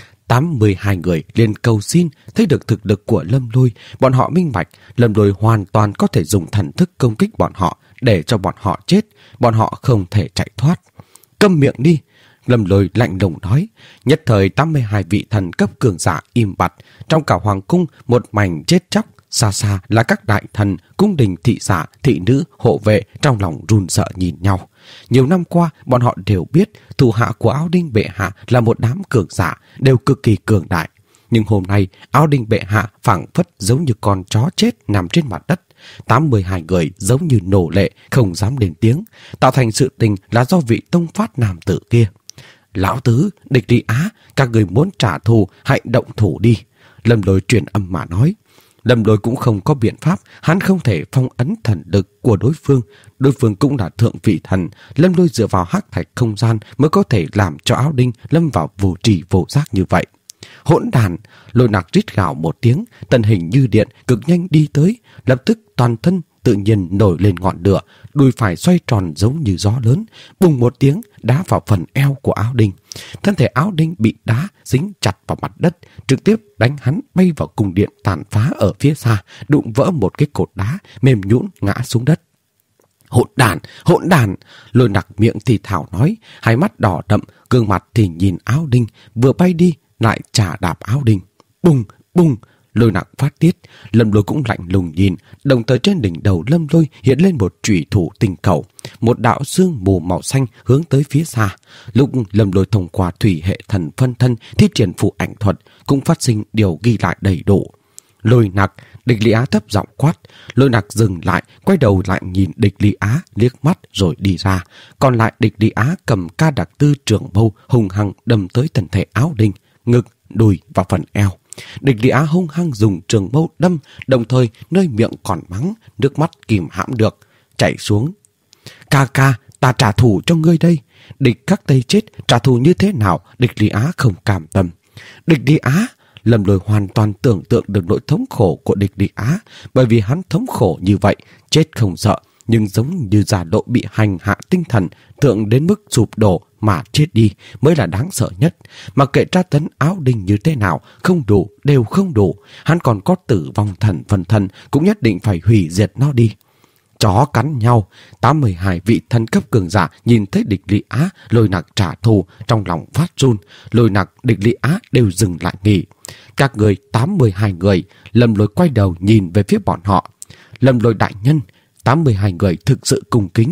tám mươi hai người liền cầu xin, thấy được thực lực của Lâm Lôi, bọn họ minh bạch, Lâm Lôi hoàn toàn có thể dùng thần thức công kích bọn họ, để cho bọn họ chết, bọn họ không thể chạy thoát. Câm miệng đi! Lâm Lôi lạnh lùng nói. Nhất thời tám mươi hai vị thần cấp cường giả im bặt, trong cả hoàng cung một mảnh chết chóc, xa xa là các đại thần, cung đình thị giả, thị nữ, hộ vệ trong lòng run sợ nhìn nhau. Nhiều năm qua, bọn họ đều biết thủ hạ của Áo Đinh bệ hạ là một đám cường giả, đều cực kỳ cường đại. Nhưng hôm nay, Áo Đinh bệ hạ phảng phất giống như con chó chết nằm trên mặt đất. tám mươi hai người giống như nổ lệ, không dám lên tiếng, tạo thành sự tình là do vị tông phát nam tử kia. Lão tứ, địch đi Á, các người muốn trả thù, hãy động thủ đi. Lâm Lôi truyền âm mà nói. Lâm Lôi cũng không có biện pháp, hắn không thể phong ấn thần lực của đối phương. Đối phương cũng là thượng vị thần. Lâm Lôi dựa vào hắc thạch không gian mới có thể làm cho Áo Đinh lâm vào vô trì vô giác như vậy. Hỗn đàn! Lôi Nặc rít gào một tiếng, tần hình như điện cực nhanh đi tới, lập tức toàn thân tự nhiên nổi lên ngọn lửa, đùi phải xoay tròn giống như gió lớn, bùng một tiếng đá vào phần eo của Áo Đinh. Thân thể Áo Đinh bị đá dính chặt vào mặt đất, trực tiếp đánh hắn bay vào cung điện tàn phá ở phía xa, đụng vỡ một cái cột đá, mềm nhũn ngã xuống đất. Hỗn đàn, hỗn đàn! Lôi Nặc miệng thì thảo nói, hai mắt đỏ đậm, gương mặt thì nhìn Áo Đinh, vừa bay đi lại trả đạp Áo Đinh. Bùng, bùng! Lôi Nặc phát tiết. Lâm Lôi cũng lạnh lùng nhìn, đồng thời trên đỉnh đầu Lâm Lôi hiện lên một chủy thủ tinh cầu, một đạo sương mù màu xanh hướng tới phía xa. Lúc Lâm Lôi thông qua thủy hệ thần phân thân thi triển phụ ảnh thuật, cũng phát sinh điều ghi lại đầy đủ. Lôi Nặc! Địch Lý Á thấp giọng quát. Lôi Nặc dừng lại, quay đầu lại nhìn Địch Lý Á liếc mắt rồi đi ra. Còn lại Địch Lý Á cầm ca đặc tư trường mâu hùng hăng đâm tới thân thể Áo Đinh, ngực, đùi và phần eo. Địch Lý Á hung hăng dùng trường mâu đâm, đồng thời nơi miệng còn mắng, nước mắt kìm hãm được, chảy xuống. Ca ca, ta trả thù cho ngươi đây. Địch các Tây chết, trả thù như thế nào, Địch Lý Á không cam tâm. Địch Đi Á. Lâm Lôi hoàn toàn tưởng tượng được nỗi thống khổ của Địch Đi Á, bởi vì hắn thống khổ như vậy, chết không sợ, nhưng giống như giả độ bị hành hạ tinh thần, thượng đến mức sụp đổ mà chết đi mới là đáng sợ nhất. Mặc kệ tra tấn Áo Đinh như thế nào, không đủ, đều không đủ. Hắn còn có tử vong thần phần thân, cũng nhất định phải hủy diệt nó đi. Chó cắn nhau, tám mươi hai vị thần cấp cường giả nhìn thấy Địch Lý Á, Lôi Nặc trả thù, trong lòng phát run. Lôi Nặc, Địch Lý Á đều dừng lại nghỉ. Các người tám mươi hai người, Lâm Lôi quay đầu nhìn về phía bọn họ. Lâm Lôi đại nhân, tám mươi hai người thực sự cung kính.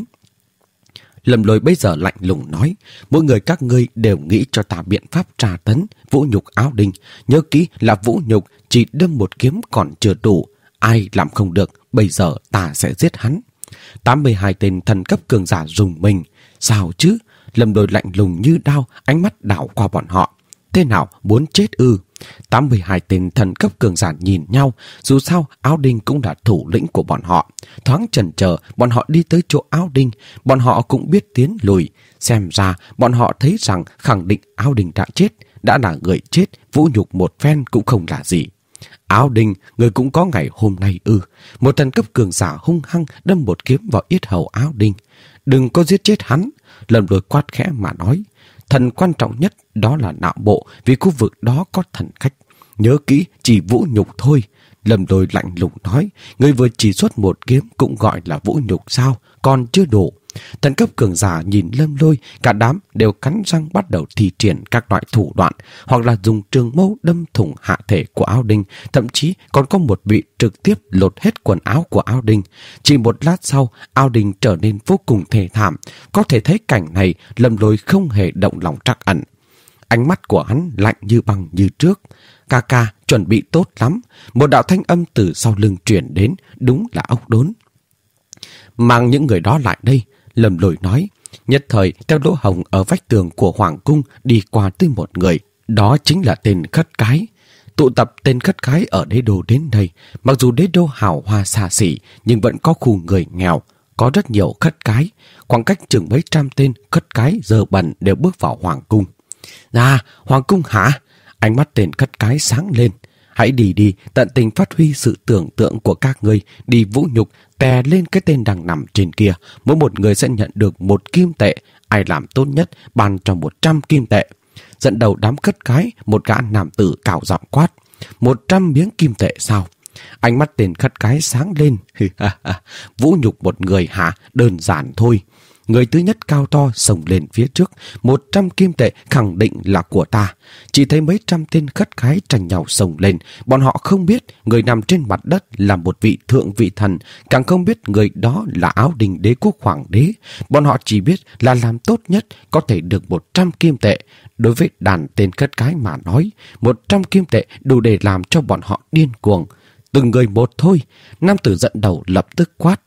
Lâm Lôi bây giờ lạnh lùng nói, mỗi người các ngươi đều nghĩ cho ta biện pháp tra tấn, vũ nhục Áo Đinh. Nhớ kỹ là vũ nhục, chỉ đâm một kiếm còn chưa đủ. Ai làm không được, bây giờ ta sẽ giết hắn. tám mươi hai tên thần cấp cường giả rùng mình. Sao chứ? Lâm Lôi lạnh lùng như đao, ánh mắt đảo qua bọn họ. Thế nào, muốn chết ư? tám mươi hai tên thần cấp cường giả nhìn nhau, dù sao Áo Đinh cũng là thủ lĩnh của bọn họ. Thoáng chần chờ, bọn họ đi tới chỗ Áo Đinh, bọn họ cũng biết tiến lùi. Xem ra, bọn họ thấy rằng khẳng định Áo Đinh đã chết, đã là người chết, vũ nhục một phen cũng không là gì. Áo Đinh, người cũng có ngày hôm nay ư? Một thần cấp cường giả hung hăng đâm một kiếm vào yết hầu Áo Đinh. Đừng có giết chết hắn. Lâm Lôi quát khẽ mà nói. Thần quan trọng nhất đó là não bộ, vì khu vực đó có thần khách. Nhớ kỹ, chỉ vũ nhục thôi. Lâm Lôi lạnh lùng nói. Người vừa chỉ xuất một kiếm cũng gọi là vũ nhục sao? Còn chưa đủ. Thần cấp cường giả nhìn Lâm Lôi, cả đám đều cắn răng bắt đầu thi triển các loại thủ đoạn, hoặc là dùng trường mâu đâm thủng hạ thể của Áo Đinh, thậm chí còn có một vị trực tiếp lột hết quần áo của Áo Đinh. Chỉ một lát sau, Áo Đinh trở nên vô cùng thê thảm. Có thể thấy cảnh này, Lâm Lôi không hề động lòng trắc ẩn. Ánh mắt của hắn lạnh như băng như trước. Ca ca, chuẩn bị tốt lắm. Một đạo thanh âm từ sau lưng truyền đến, đúng là ốc đốn. Mang những người đó lại đây. Lâm Lôi nói. Nhất thời theo lỗ hồng ở vách tường của Hoàng cung đi qua tới một người. Đó chính là tên Khất Cái. Tụ tập tên Khất Cái ở đế đô đến đây. Mặc dù đế đô hào hoa xa xỉ, nhưng vẫn có khu người nghèo. Có rất nhiều Khất Cái. Khoảng cách chừng mấy trăm tên Khất Cái dơ bẩn đều bước vào Hoàng cung. À, Hoàng cung hả? Ánh mắt tên Khất Cái sáng lên. Hãy đi đi, tận tình phát huy sự tưởng tượng của các ngươi, đi vũ nhục, tè lên cái tên đang nằm trên kia. Mỗi một người sẽ nhận được một kim tệ, ai làm tốt nhất ban cho một trăm kim tệ. Dẫn đầu đám Khất Cái, một gã nam tử cạo giọng quát. Một trăm miếng kim tệ sao? Ánh mắt tên Khất Cái sáng lên. Vũ nhục một người hả? Đơn giản thôi. Người thứ nhất cao to xông lên phía trước. Một trăm kim tệ khẳng định là của ta. Chỉ thấy mấy trăm tên Khất Cái tranh nhau xông lên. Bọn họ không biết người nằm trên mặt đất là một vị thượng vị thần, càng không biết người đó là Áo Đinh đế quốc hoàng đế. Bọn họ chỉ biết là làm tốt nhất có thể được một trăm kim tệ. Đối với đàn tên Khất Cái mà nói, một trăm kim tệ đủ để làm cho bọn họ điên cuồng. Từng người một thôi. Nam tử dẫn đầu lập tức quát.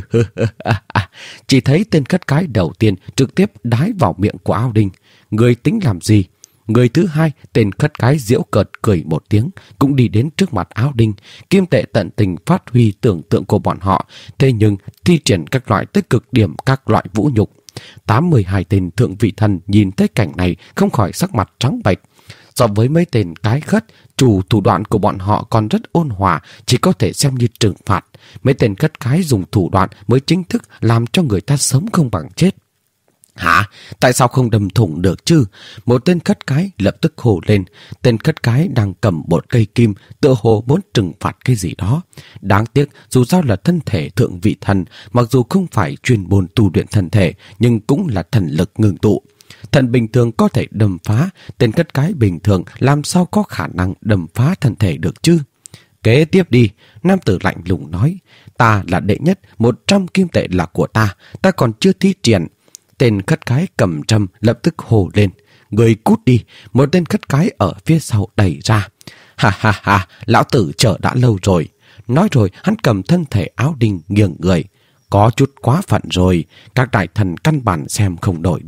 Chỉ thấy tên Khất Cái đầu tiên trực tiếp đái vào miệng của Áo Đinh. Người tính làm gì? Người thứ hai, tên Khất Cái giễu cợt cười một tiếng, cũng đi đến trước mặt Áo Đinh. Kim tệ tận tình phát huy tưởng tượng của bọn họ, thế nhưng thi triển các loại tới cực điểm các loại vũ nhục. tám mươi hai tên thượng vị thần nhìn thấy cảnh này không khỏi sắc mặt trắng bệch. So với mấy tên cái khất, chủ thủ đoạn của bọn họ còn rất ôn hòa, chỉ có thể xem như trừng phạt. Mấy tên Khất Cái dùng thủ đoạn mới chính thức làm cho người ta sống không bằng chết. Hả? Tại sao không đâm thủng được chứ? Một tên Khất Cái lập tức hô lên. Tên Khất Cái đang cầm một cây kim, tựa hồ muốn trừng phạt cái gì đó. Đáng tiếc, dù sao là thân thể thượng vị thần, mặc dù không phải chuyên môn tu luyện thân thể, nhưng cũng là thần lực ngưng tụ. Thần bình thường có thể đâm phá, tên Khất Cái bình thường làm sao có khả năng đâm phá thân thể được chứ? Kế tiếp đi, nam tử lạnh lùng nói. Ta là đệ nhất, một trăm kim tệ là của ta, ta còn chưa thi triển. Tên Khất Cái cầm trâm lập tức hô lên. Người cút đi, một tên Khất Cái ở phía sau đẩy ra. Ha ha ha, lão tử chờ đã lâu rồi. Nói rồi hắn cầm thân thể Áo Đinh nghiêng người. Có chút quá phận rồi, các đại thần căn bản xem không nổi nữa.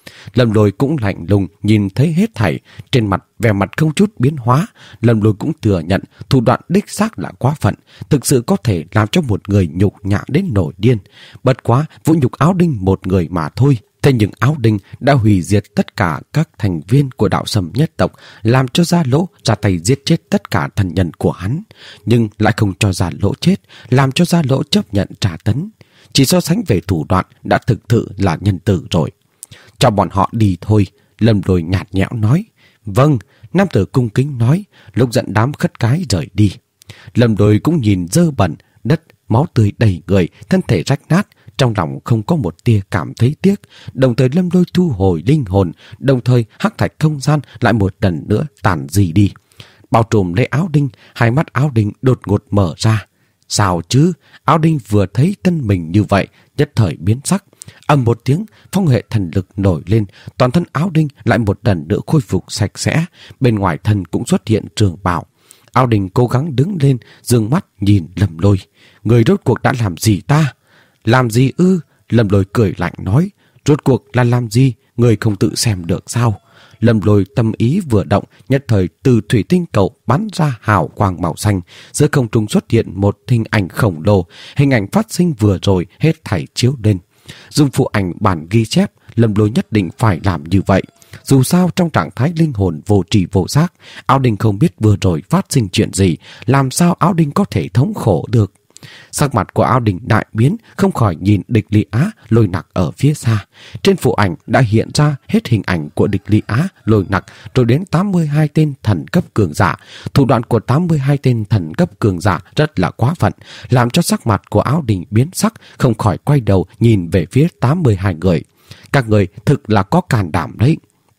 Lâm Lôi cũng lạnh lùng nhìn thấy hết thảy, trên mặt vẻ mặt không chút biến hóa. Lâm Lôi cũng thừa nhận thủ đoạn đích xác là quá phận, thực sự có thể làm cho một người nhục nhã đến nổi điên. Bất quá vũ nhục Áo Đinh một người mà thôi. Thế nhưng Áo Đinh đã hủy diệt tất cả các thành viên của đạo Sầm nhất tộc, làm cho Gia Lỗ ra tay giết chết tất cả thần nhân của hắn, nhưng lại không cho Gia Lỗ chết, làm cho Gia Lỗ chấp nhận trả tấn. Chỉ so sánh về thủ đoạn đã thực sự là nhân tử rồi. Cho bọn họ đi thôi, Lâm Lôi nhạt nhẽo nói. Vâng, nam tử cung kính nói, lúc dẫn đám khất cái rời đi. Lâm Lôi cũng nhìn dơ bẩn, đất, máu tươi đầy người, thân thể rách nát, trong lòng không có một tia cảm thấy tiếc. Đồng thời Lâm Lôi thu hồi linh hồn, đồng thời hắc thạch không gian lại một lần nữa tàn rì đi, bao trùm lấy Áo Đinh. Hai mắt Áo Đinh đột ngột mở ra. Sao chứ? Áo Đinh vừa thấy thân mình như vậy, nhất thời biến sắc. Ầm một tiếng, phong hệ thần lực nổi lên, toàn thân Áo Đinh lại một lần nữa khôi phục sạch sẽ, bên ngoài thân cũng xuất hiện trường bào. Áo Đinh cố gắng đứng lên, dương mắt nhìn Lâm Lôi. Người rốt cuộc đã làm gì ta? Làm gì ư? Lâm Lôi cười lạnh nói. Rốt cuộc là làm gì? Người không tự xem được sao? Lâm Lôi tâm ý vừa động, nhất thời từ thủy tinh cầu bắn ra hào quang màu xanh, giữa không trung xuất hiện một hình ảnh khổng lồ. Hình ảnh phát sinh vừa rồi hết thảy chiếu lên. Dùng phụ ảnh bản ghi chép, Lâm Lôi nhất định phải làm như vậy. Dù sao trong trạng thái linh hồn vô trì vô giác, Áo Đinh không biết vừa rồi phát sinh chuyện gì, làm sao Áo Đinh có thể thống khổ được. Sắc mặt của Áo Đinh đại biến, không khỏi nhìn Địch Ly Á, Lôi Nặc ở phía xa. Trên phụ ảnh đã hiện ra hết hình ảnh của Địch Ly Á, Lôi Nặc, rồi đến tám mươi hai tên thần cấp cường giả. Thủ đoạn của tám mươi hai tên thần cấp cường giả rất là quá phận, làm cho sắc mặt của Áo Đinh biến sắc, không khỏi quay đầu nhìn về phía tám mươi hai người. Các người thực là có can đảm đấy.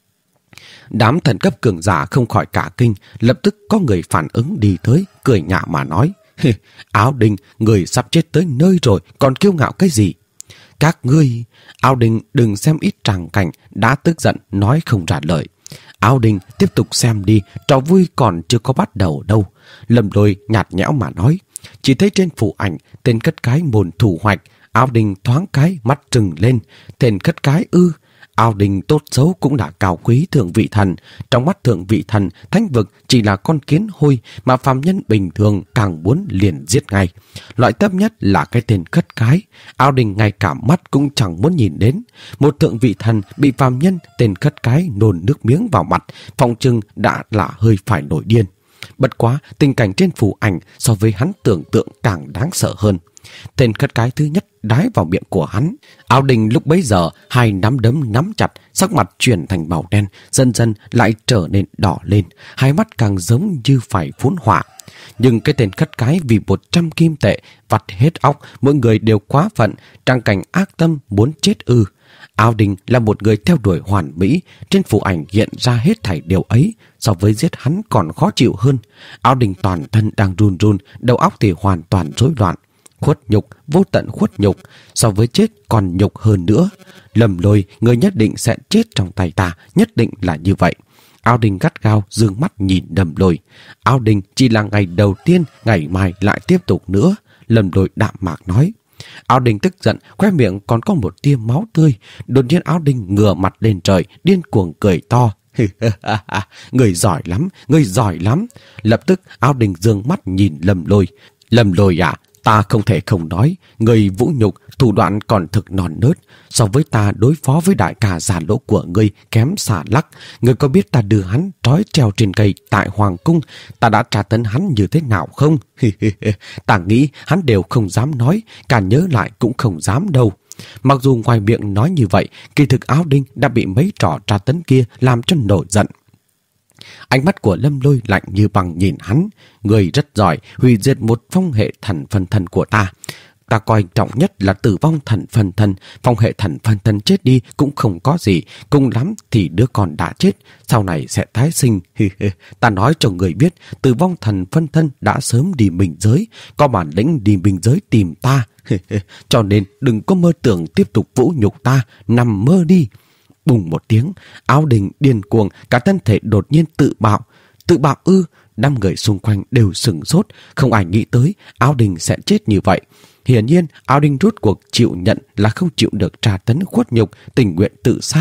Đám thần cấp cường giả không khỏi cả kinh, lập tức có người phản ứng đi tới, cười nhạo mà nói. Áo Đinh, người sắp chết tới nơi rồi, còn kiêu ngạo cái gì? Các ngươi... Áo Đinh đừng xem ít tràng cảnh, đã tức giận nói không ra lời. Áo Đinh tiếp tục xem đi, trò vui còn chưa có bắt đầu đâu. Lâm Lôi nhạt nhẽo mà nói. Chỉ thấy trên phụ ảnh tên cất cái môn thủ hoạch. Áo Đinh thoáng cái mắt trừng lên. Tên cất cái ư? Áo Đinh tốt xấu cũng là cao quý thượng vị thần. Trong mắt thượng vị thần, thánh vực chỉ là con kiến hôi mà phàm nhân bình thường càng muốn liền giết ngay. Loại thấp nhất là cái tên khất cái. Áo Đinh ngay cả mắt cũng chẳng muốn nhìn đến. Một thượng vị thần bị phàm nhân tên khất cái nôn nước miếng vào mặt, phòng trưng đã là hơi phải nổi điên. Bất quá, tình cảnh trên phù ảnh so với hắn tưởng tượng càng đáng sợ hơn. Tên khất cái thứ nhất đái vào miệng của hắn. Áo Đinh lúc bấy giờ hai nắm đấm nắm chặt, sắc mặt chuyển thành màu đen, dần dần lại trở nên đỏ lên, hai mắt càng giống như phải phun hỏa. Nhưng cái tên khất cái vì một trăm kim tệ vặt hết óc, mỗi người đều quá phận, trang cảnh ác tâm muốn chết ư? Áo Đinh là một người theo đuổi hoàn mỹ, trên phụ ảnh hiện ra hết thảy điều ấy, so với giết hắn còn khó chịu hơn. Áo Đinh toàn thân đang run run, đầu óc thì hoàn toàn rối loạn. Khuất nhục, vô tận khuất nhục, so với chết còn nhục hơn nữa. Lâm Lôi, người nhất định sẽ chết trong tay ta, nhất định là như vậy. Áo Đinh gắt gao dương mắt nhìn Lâm Lôi. Áo Đinh chỉ là ngày đầu tiên, ngày mai lại tiếp tục nữa. Lâm Lôi đạm mạc nói. Áo Đinh tức giận, khóe miệng còn có một tia máu tươi. Đột nhiên Áo Đinh ngửa mặt lên trời, điên cuồng cười to. Người giỏi lắm, người giỏi lắm. Lập tức Áo Đinh dương mắt nhìn Lâm Lôi. Lâm Lôi à, ta không thể không nói, người vũ nhục, thủ đoạn còn thực non nớt. So với ta đối phó với đại ca Già Lỗ của ngươi kém xà lắc. Ngươi có biết ta đưa hắn trói treo trên cây tại Hoàng Cung, ta đã tra tấn hắn như thế nào không? Ta nghĩ hắn đều không dám nói, cả nhớ lại cũng không dám đâu. Mặc dù ngoài miệng nói như vậy, kỳ thực Áo Đinh đã bị mấy trò tra tấn kia làm cho nổi giận. Ánh mắt của Lâm Lôi lạnh như băng nhìn hắn. Người rất giỏi, hủy diệt một phong hệ thần phân thân của ta. Ta coi trọng nhất là tử vong thần phân thân. Phong hệ thần phân thân chết đi cũng không có gì, cùng lắm thì đứa con đã chết, sau này sẽ tái sinh. Ta nói cho người biết, tử vong thần phân thân đã sớm đi bình giới, có bản lĩnh đi bình giới tìm ta. Cho nên đừng có mơ tưởng tiếp tục vũ nhục ta, nằm mơ đi. Bùng một tiếng, Áo Đinh điên cuồng, cả thân thể đột nhiên tự bạo. Tự bạo ư? Năm người xung quanh đều sửng sốt, không ai nghĩ tới Áo Đinh sẽ chết như vậy. Hiển nhiên, Áo Đinh rút cuộc chịu nhận là không chịu được tra tấn khuất nhục, tình nguyện tự sát.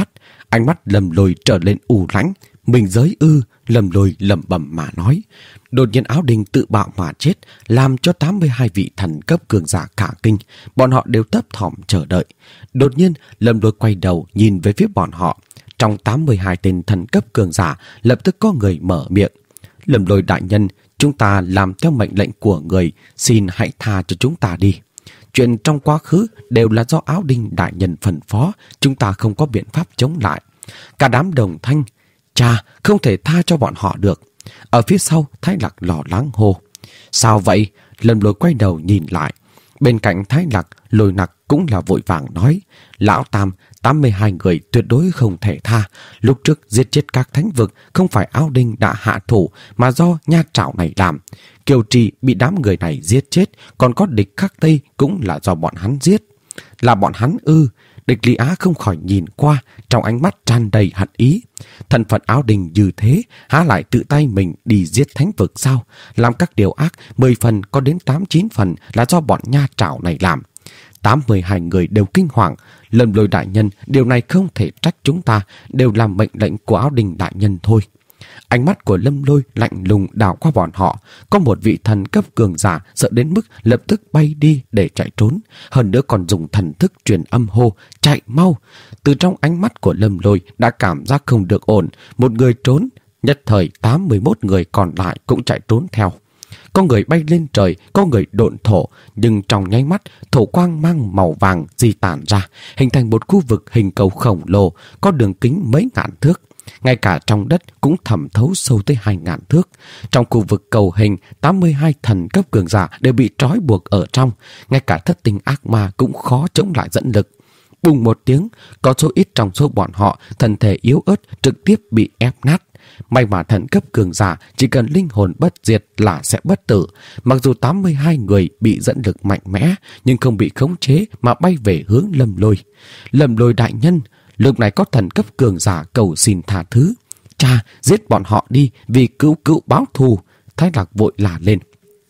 Ánh mắt Lâm Lôi trở lên u lãnh. Mình giới ư? Lâm Lôi lẩm bẩm mà nói. Đột nhiên Áo Đinh tự bạo mà chết, làm cho tám mươi hai vị thần cấp cường giả cả kinh. Bọn họ đều thấp thỏm chờ đợi. Đột nhiên Lâm Lôi quay đầu nhìn về phía bọn họ. Trong tám mươi hai tên thần cấp cường giả lập tức có người mở miệng. Lâm Lôi đại nhân, chúng ta làm theo mệnh lệnh của người, xin hãy tha cho chúng ta đi. Chuyện trong quá khứ đều là do Áo Đinh đại nhân phân phó, chúng ta không có biện pháp chống lại. Cả đám đồng thanh, cha, không thể tha cho bọn họ được. Ở phía sau, Thái Lạc lo lắng hô. Sao vậy? Lâm Lôi quay đầu nhìn lại. Bên cạnh Thái Lạc, Lôi Nặc cũng là vội vàng nói. Lão Tam, tám mươi hai người tuyệt đối không thể tha. Lúc trước giết chết các thánh vực không phải Áo Đinh đã hạ thủ mà do nha trảo này làm. Kiều Trì bị đám người này giết chết, còn có địch khắc Tây cũng là do bọn hắn giết. Là bọn hắn ư? Địch Lý Á không khỏi nhìn qua, trong ánh mắt tràn đầy hận ý. Thân phận Áo Đinh như thế, há lại tự tay mình đi giết thánh vực sao? Làm các điều ác, mười phần có đến tám chín phần là do bọn nha trảo này làm. tám mươi hai người đều kinh hoàng. Lâm Lôi đại nhân, điều này không thể trách chúng ta, đều làm mệnh lệnh của Áo Đinh đại nhân thôi. Ánh mắt của Lâm Lôi lạnh lùng đảo qua bọn họ. Có một vị thần cấp cường giả sợ đến mức lập tức bay đi để chạy trốn. Hơn nữa còn dùng thần thức truyền âm hô, chạy mau. Từ trong ánh mắt của Lâm Lôi đã cảm giác không được ổn. Một người trốn, nhất thời tám mươi mốt người còn lại cũng chạy trốn theo. Có người bay lên trời, có người độn thổ, nhưng trong nháy mắt, thổ quang mang màu vàng di tản ra, hình thành một khu vực hình cầu khổng lồ, có đường kính mấy ngàn thước. Ngay cả trong đất cũng thẩm thấu sâu tới hai ngàn thước. Trong khu vực cầu hình, tám mươi hai thần cấp cường giả đều bị trói buộc ở trong. Ngay cả thất tinh ác ma cũng khó chống lại dẫn lực. Bùng một tiếng, có số ít trong số bọn họ thân thể yếu ớt trực tiếp bị ép nát. May mà thần cấp cường giả chỉ cần linh hồn bất diệt là sẽ bất tử. Mặc dù tám mươi hai người bị dẫn lực mạnh mẽ, nhưng không bị khống chế mà bay về hướng Lâm Lôi. Lâm Lôi đại nhân, lúc này có thần cấp cường giả cầu xin tha thứ. Cha, giết bọn họ đi vì cứu cứu báo thù. Thái Lạc vội la lên.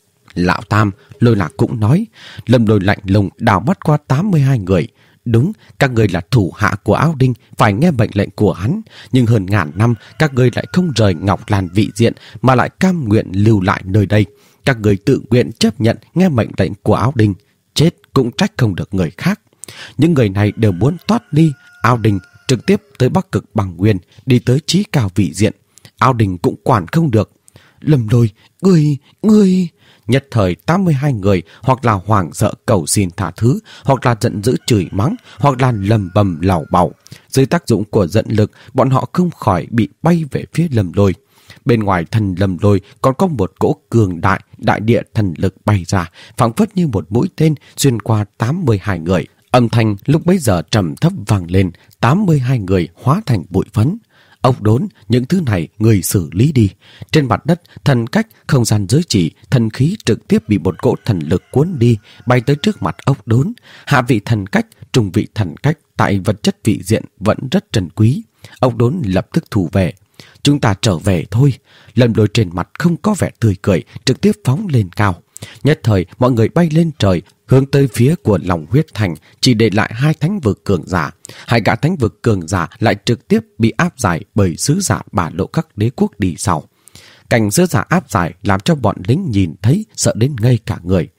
Lão Tam, Lôi Lạc cũng nói. Lâm Lôi lạnh lùng đảo mắt qua tám mươi hai người. Đúng, các người là thủ hạ của Áo Đinh, phải nghe mệnh lệnh của hắn. Nhưng hơn ngàn năm, các người lại không rời Ngọc Lan vị diện mà lại cam nguyện lưu lại nơi đây. Các người tự nguyện chấp nhận nghe mệnh lệnh của Áo Đinh. Chết cũng trách không được người khác. Những người này đều muốn thoát đi Áo Đinh, trực tiếp tới Bắc Cực Bằng Nguyên, đi tới chí cao vị diện. Áo Đinh cũng quản không được. Lâm Lôi, ngươi, ngươi... Nhất thời tám mươi hai người hoặc là hoảng sợ cầu xin tha thứ, hoặc là giận dữ chửi mắng, hoặc là lầm bầm lảo bảo. Dưới tác dụng của giận lực, bọn họ không khỏi bị bay về phía Lâm Lôi. Bên ngoài thần Lâm Lôi còn có một cỗ cường đại đại địa thần lực bay ra, phảng phất như một mũi tên xuyên qua tám mươi hai người. Âm thanh lúc bấy giờ trầm thấp vang lên, tám mươi hai người hóa thành bụi phấn. Ốc đốn, những thứ này người xử lý đi. Trên mặt đất, thần cách, không gian giới chỉ, thần khí trực tiếp bị một cỗ thần lực cuốn đi, bay tới trước mặt ốc đốn. Hạ vị thần cách, trung vị thần cách tại vật chất vị diện vẫn rất trân quý. Ốc đốn lập tức thủ về. Chúng ta trở về thôi. Lâm Lôi trên mặt không có vẻ tươi cười, trực tiếp phóng lên cao. Nhất thời mọi người bay lên trời, hướng tới phía của lòng huyết thành, chỉ để lại hai thánh vực cường giả. Hai gã thánh vực cường giả lại trực tiếp bị áp giải bởi sứ giả Bà Lộ Các đế quốc đi sau. Cảnh sứ giả áp giải làm cho bọn lính nhìn thấy sợ đến ngây cả người.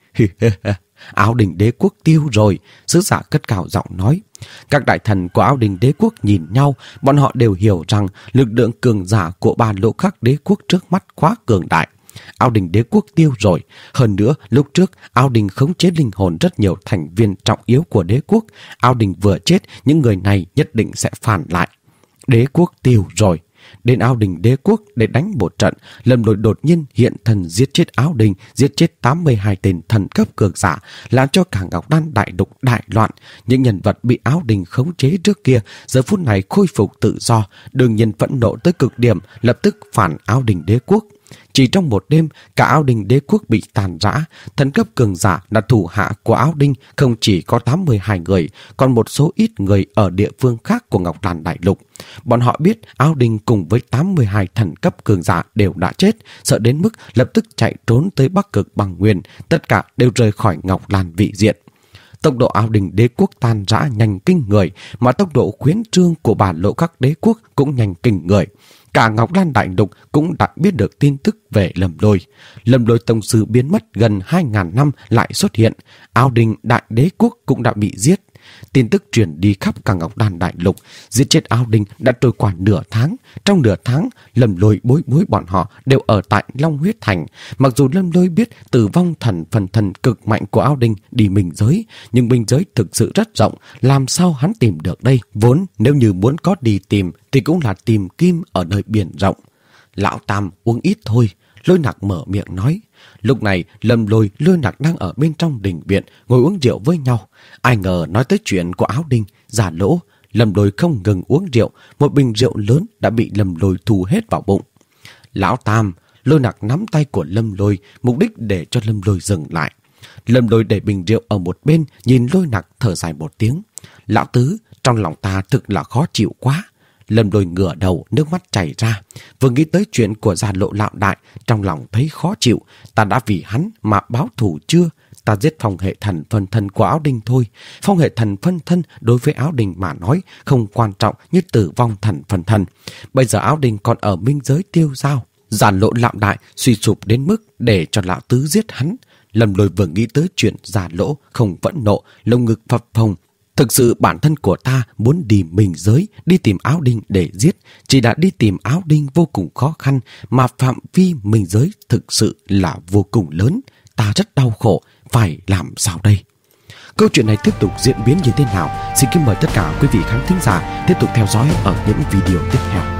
Áo Đình đế quốc tiêu rồi, sứ giả cất cao giọng nói. Các đại thần của Áo Đình đế quốc nhìn nhau, bọn họ đều hiểu rằng lực lượng cường giả của Bà Lộ Các đế quốc trước mắt quá cường đại. Áo Đình đế quốc tiêu rồi. Hơn nữa, lúc trước, Áo Đình khống chế linh hồn rất nhiều thành viên trọng yếu của đế quốc. Áo Đình vừa chết, những người này nhất định sẽ phản lại. Đế quốc tiêu rồi. Đến Áo Đình đế quốc để đánh một trận, Lâm Lôi đột nhiên hiện thần giết chết Áo Đình, giết chết tám mươi hai tên thần cấp cường giả, làm cho cả Ngọc Đan đại lục đại loạn. Những nhân vật bị Áo Đình khống chế trước kia, giờ phút này khôi phục tự do, đương nhiên phẫn nộ tới cực điểm, lập tức phản Áo Đình đế quốc. Chỉ trong một đêm, cả Áo Đình đế quốc bị tàn rã. Thần cấp cường giả là thủ hạ của Áo Đình không chỉ có tám mươi hai người, còn một số ít người ở địa phương khác của Ngọc Đàn đại lục. Bọn họ biết Áo Đình cùng với tám mươi hai thần cấp cường giả đều đã chết, sợ đến mức lập tức chạy trốn tới Bắc Cực Bằng Nguyên, tất cả đều rời khỏi Ngọc Lan vị diện. Tốc độ Áo Đình đế quốc tan rã nhanh kinh người, mà tốc độ khuyến trương của bản lộ các đế quốc cũng nhanh kinh người. Cả Ngọc Lan Đại Lục cũng đã biết được tin tức về Lâm Lôi. Lâm Lôi tông sư biến mất gần hai ngàn năm lại xuất hiện. Áo Đình Đại Đế Quốc cũng đã bị giết. Tin tức truyền đi khắp cả Ngọc Lan Đại Lục. Giết chết Áo Đình đã trôi qua nửa tháng. Trong nửa tháng, Lâm Lôi bối bối bọn họ đều ở tại Long Huyết Thành. Mặc dù Lâm Lôi biết tử vong thần phần thần cực mạnh của Áo Đình đi minh giới, nhưng minh giới thực sự rất rộng, làm sao hắn tìm được đây? Vốn nếu như muốn có đi tìm thì cũng là tìm kim ở nơi biển rộng. Lão Tam uống ít thôi, Lôi Nặc mở miệng nói. Lúc này Lâm Lôi, Lôi Nặc đang ở bên trong đình viện ngồi uống rượu với nhau. Ai ngờ nói tới chuyện của Áo Đình, Giả Lỗ. Lâm Lôi không ngừng uống rượu, một bình rượu lớn đã bị Lâm Lôi thu hết vào bụng. Lão Tam, Lôi Nặc nắm tay của Lâm Lôi, mục đích để cho Lâm Lôi dừng lại. Lâm Lôi để bình rượu ở một bên, nhìn Lôi Nặc thở dài một tiếng. Lão Tứ, trong lòng ta thực là khó chịu quá. Lâm Lôi ngửa đầu, nước mắt chảy ra. Vừa nghĩ tới chuyện của Giả Lộ lão đại, trong lòng thấy khó chịu. Ta đã vì hắn mà báo thù chưa? Ta giết phong hệ thần phân thân của Áo Đình thôi. Phong hệ thần phân thân đối với Áo Đình mà nói không quan trọng như tử vong thần phân thân. Bây giờ Áo Đình còn ở minh giới tiêu dao. Giả Lộ lão đại suy sụp đến mức để cho lão tứ giết hắn. Lâm Lôi vừa nghĩ tới chuyện Giả Lỗ không phẫn nộ, lồng ngực phập phồng. Thực sự bản thân của ta muốn đi minh giới, đi tìm Áo Đình để giết. Chỉ đã đi tìm Áo Đình vô cùng khó khăn, mà phạm vi minh giới thực sự là vô cùng lớn. Ta rất đau khổ, phải làm sao đây? Câu chuyện này tiếp tục diễn biến như thế nào? Xin kính mời tất cả quý vị khán thính giả tiếp tục theo dõi ở những video tiếp theo.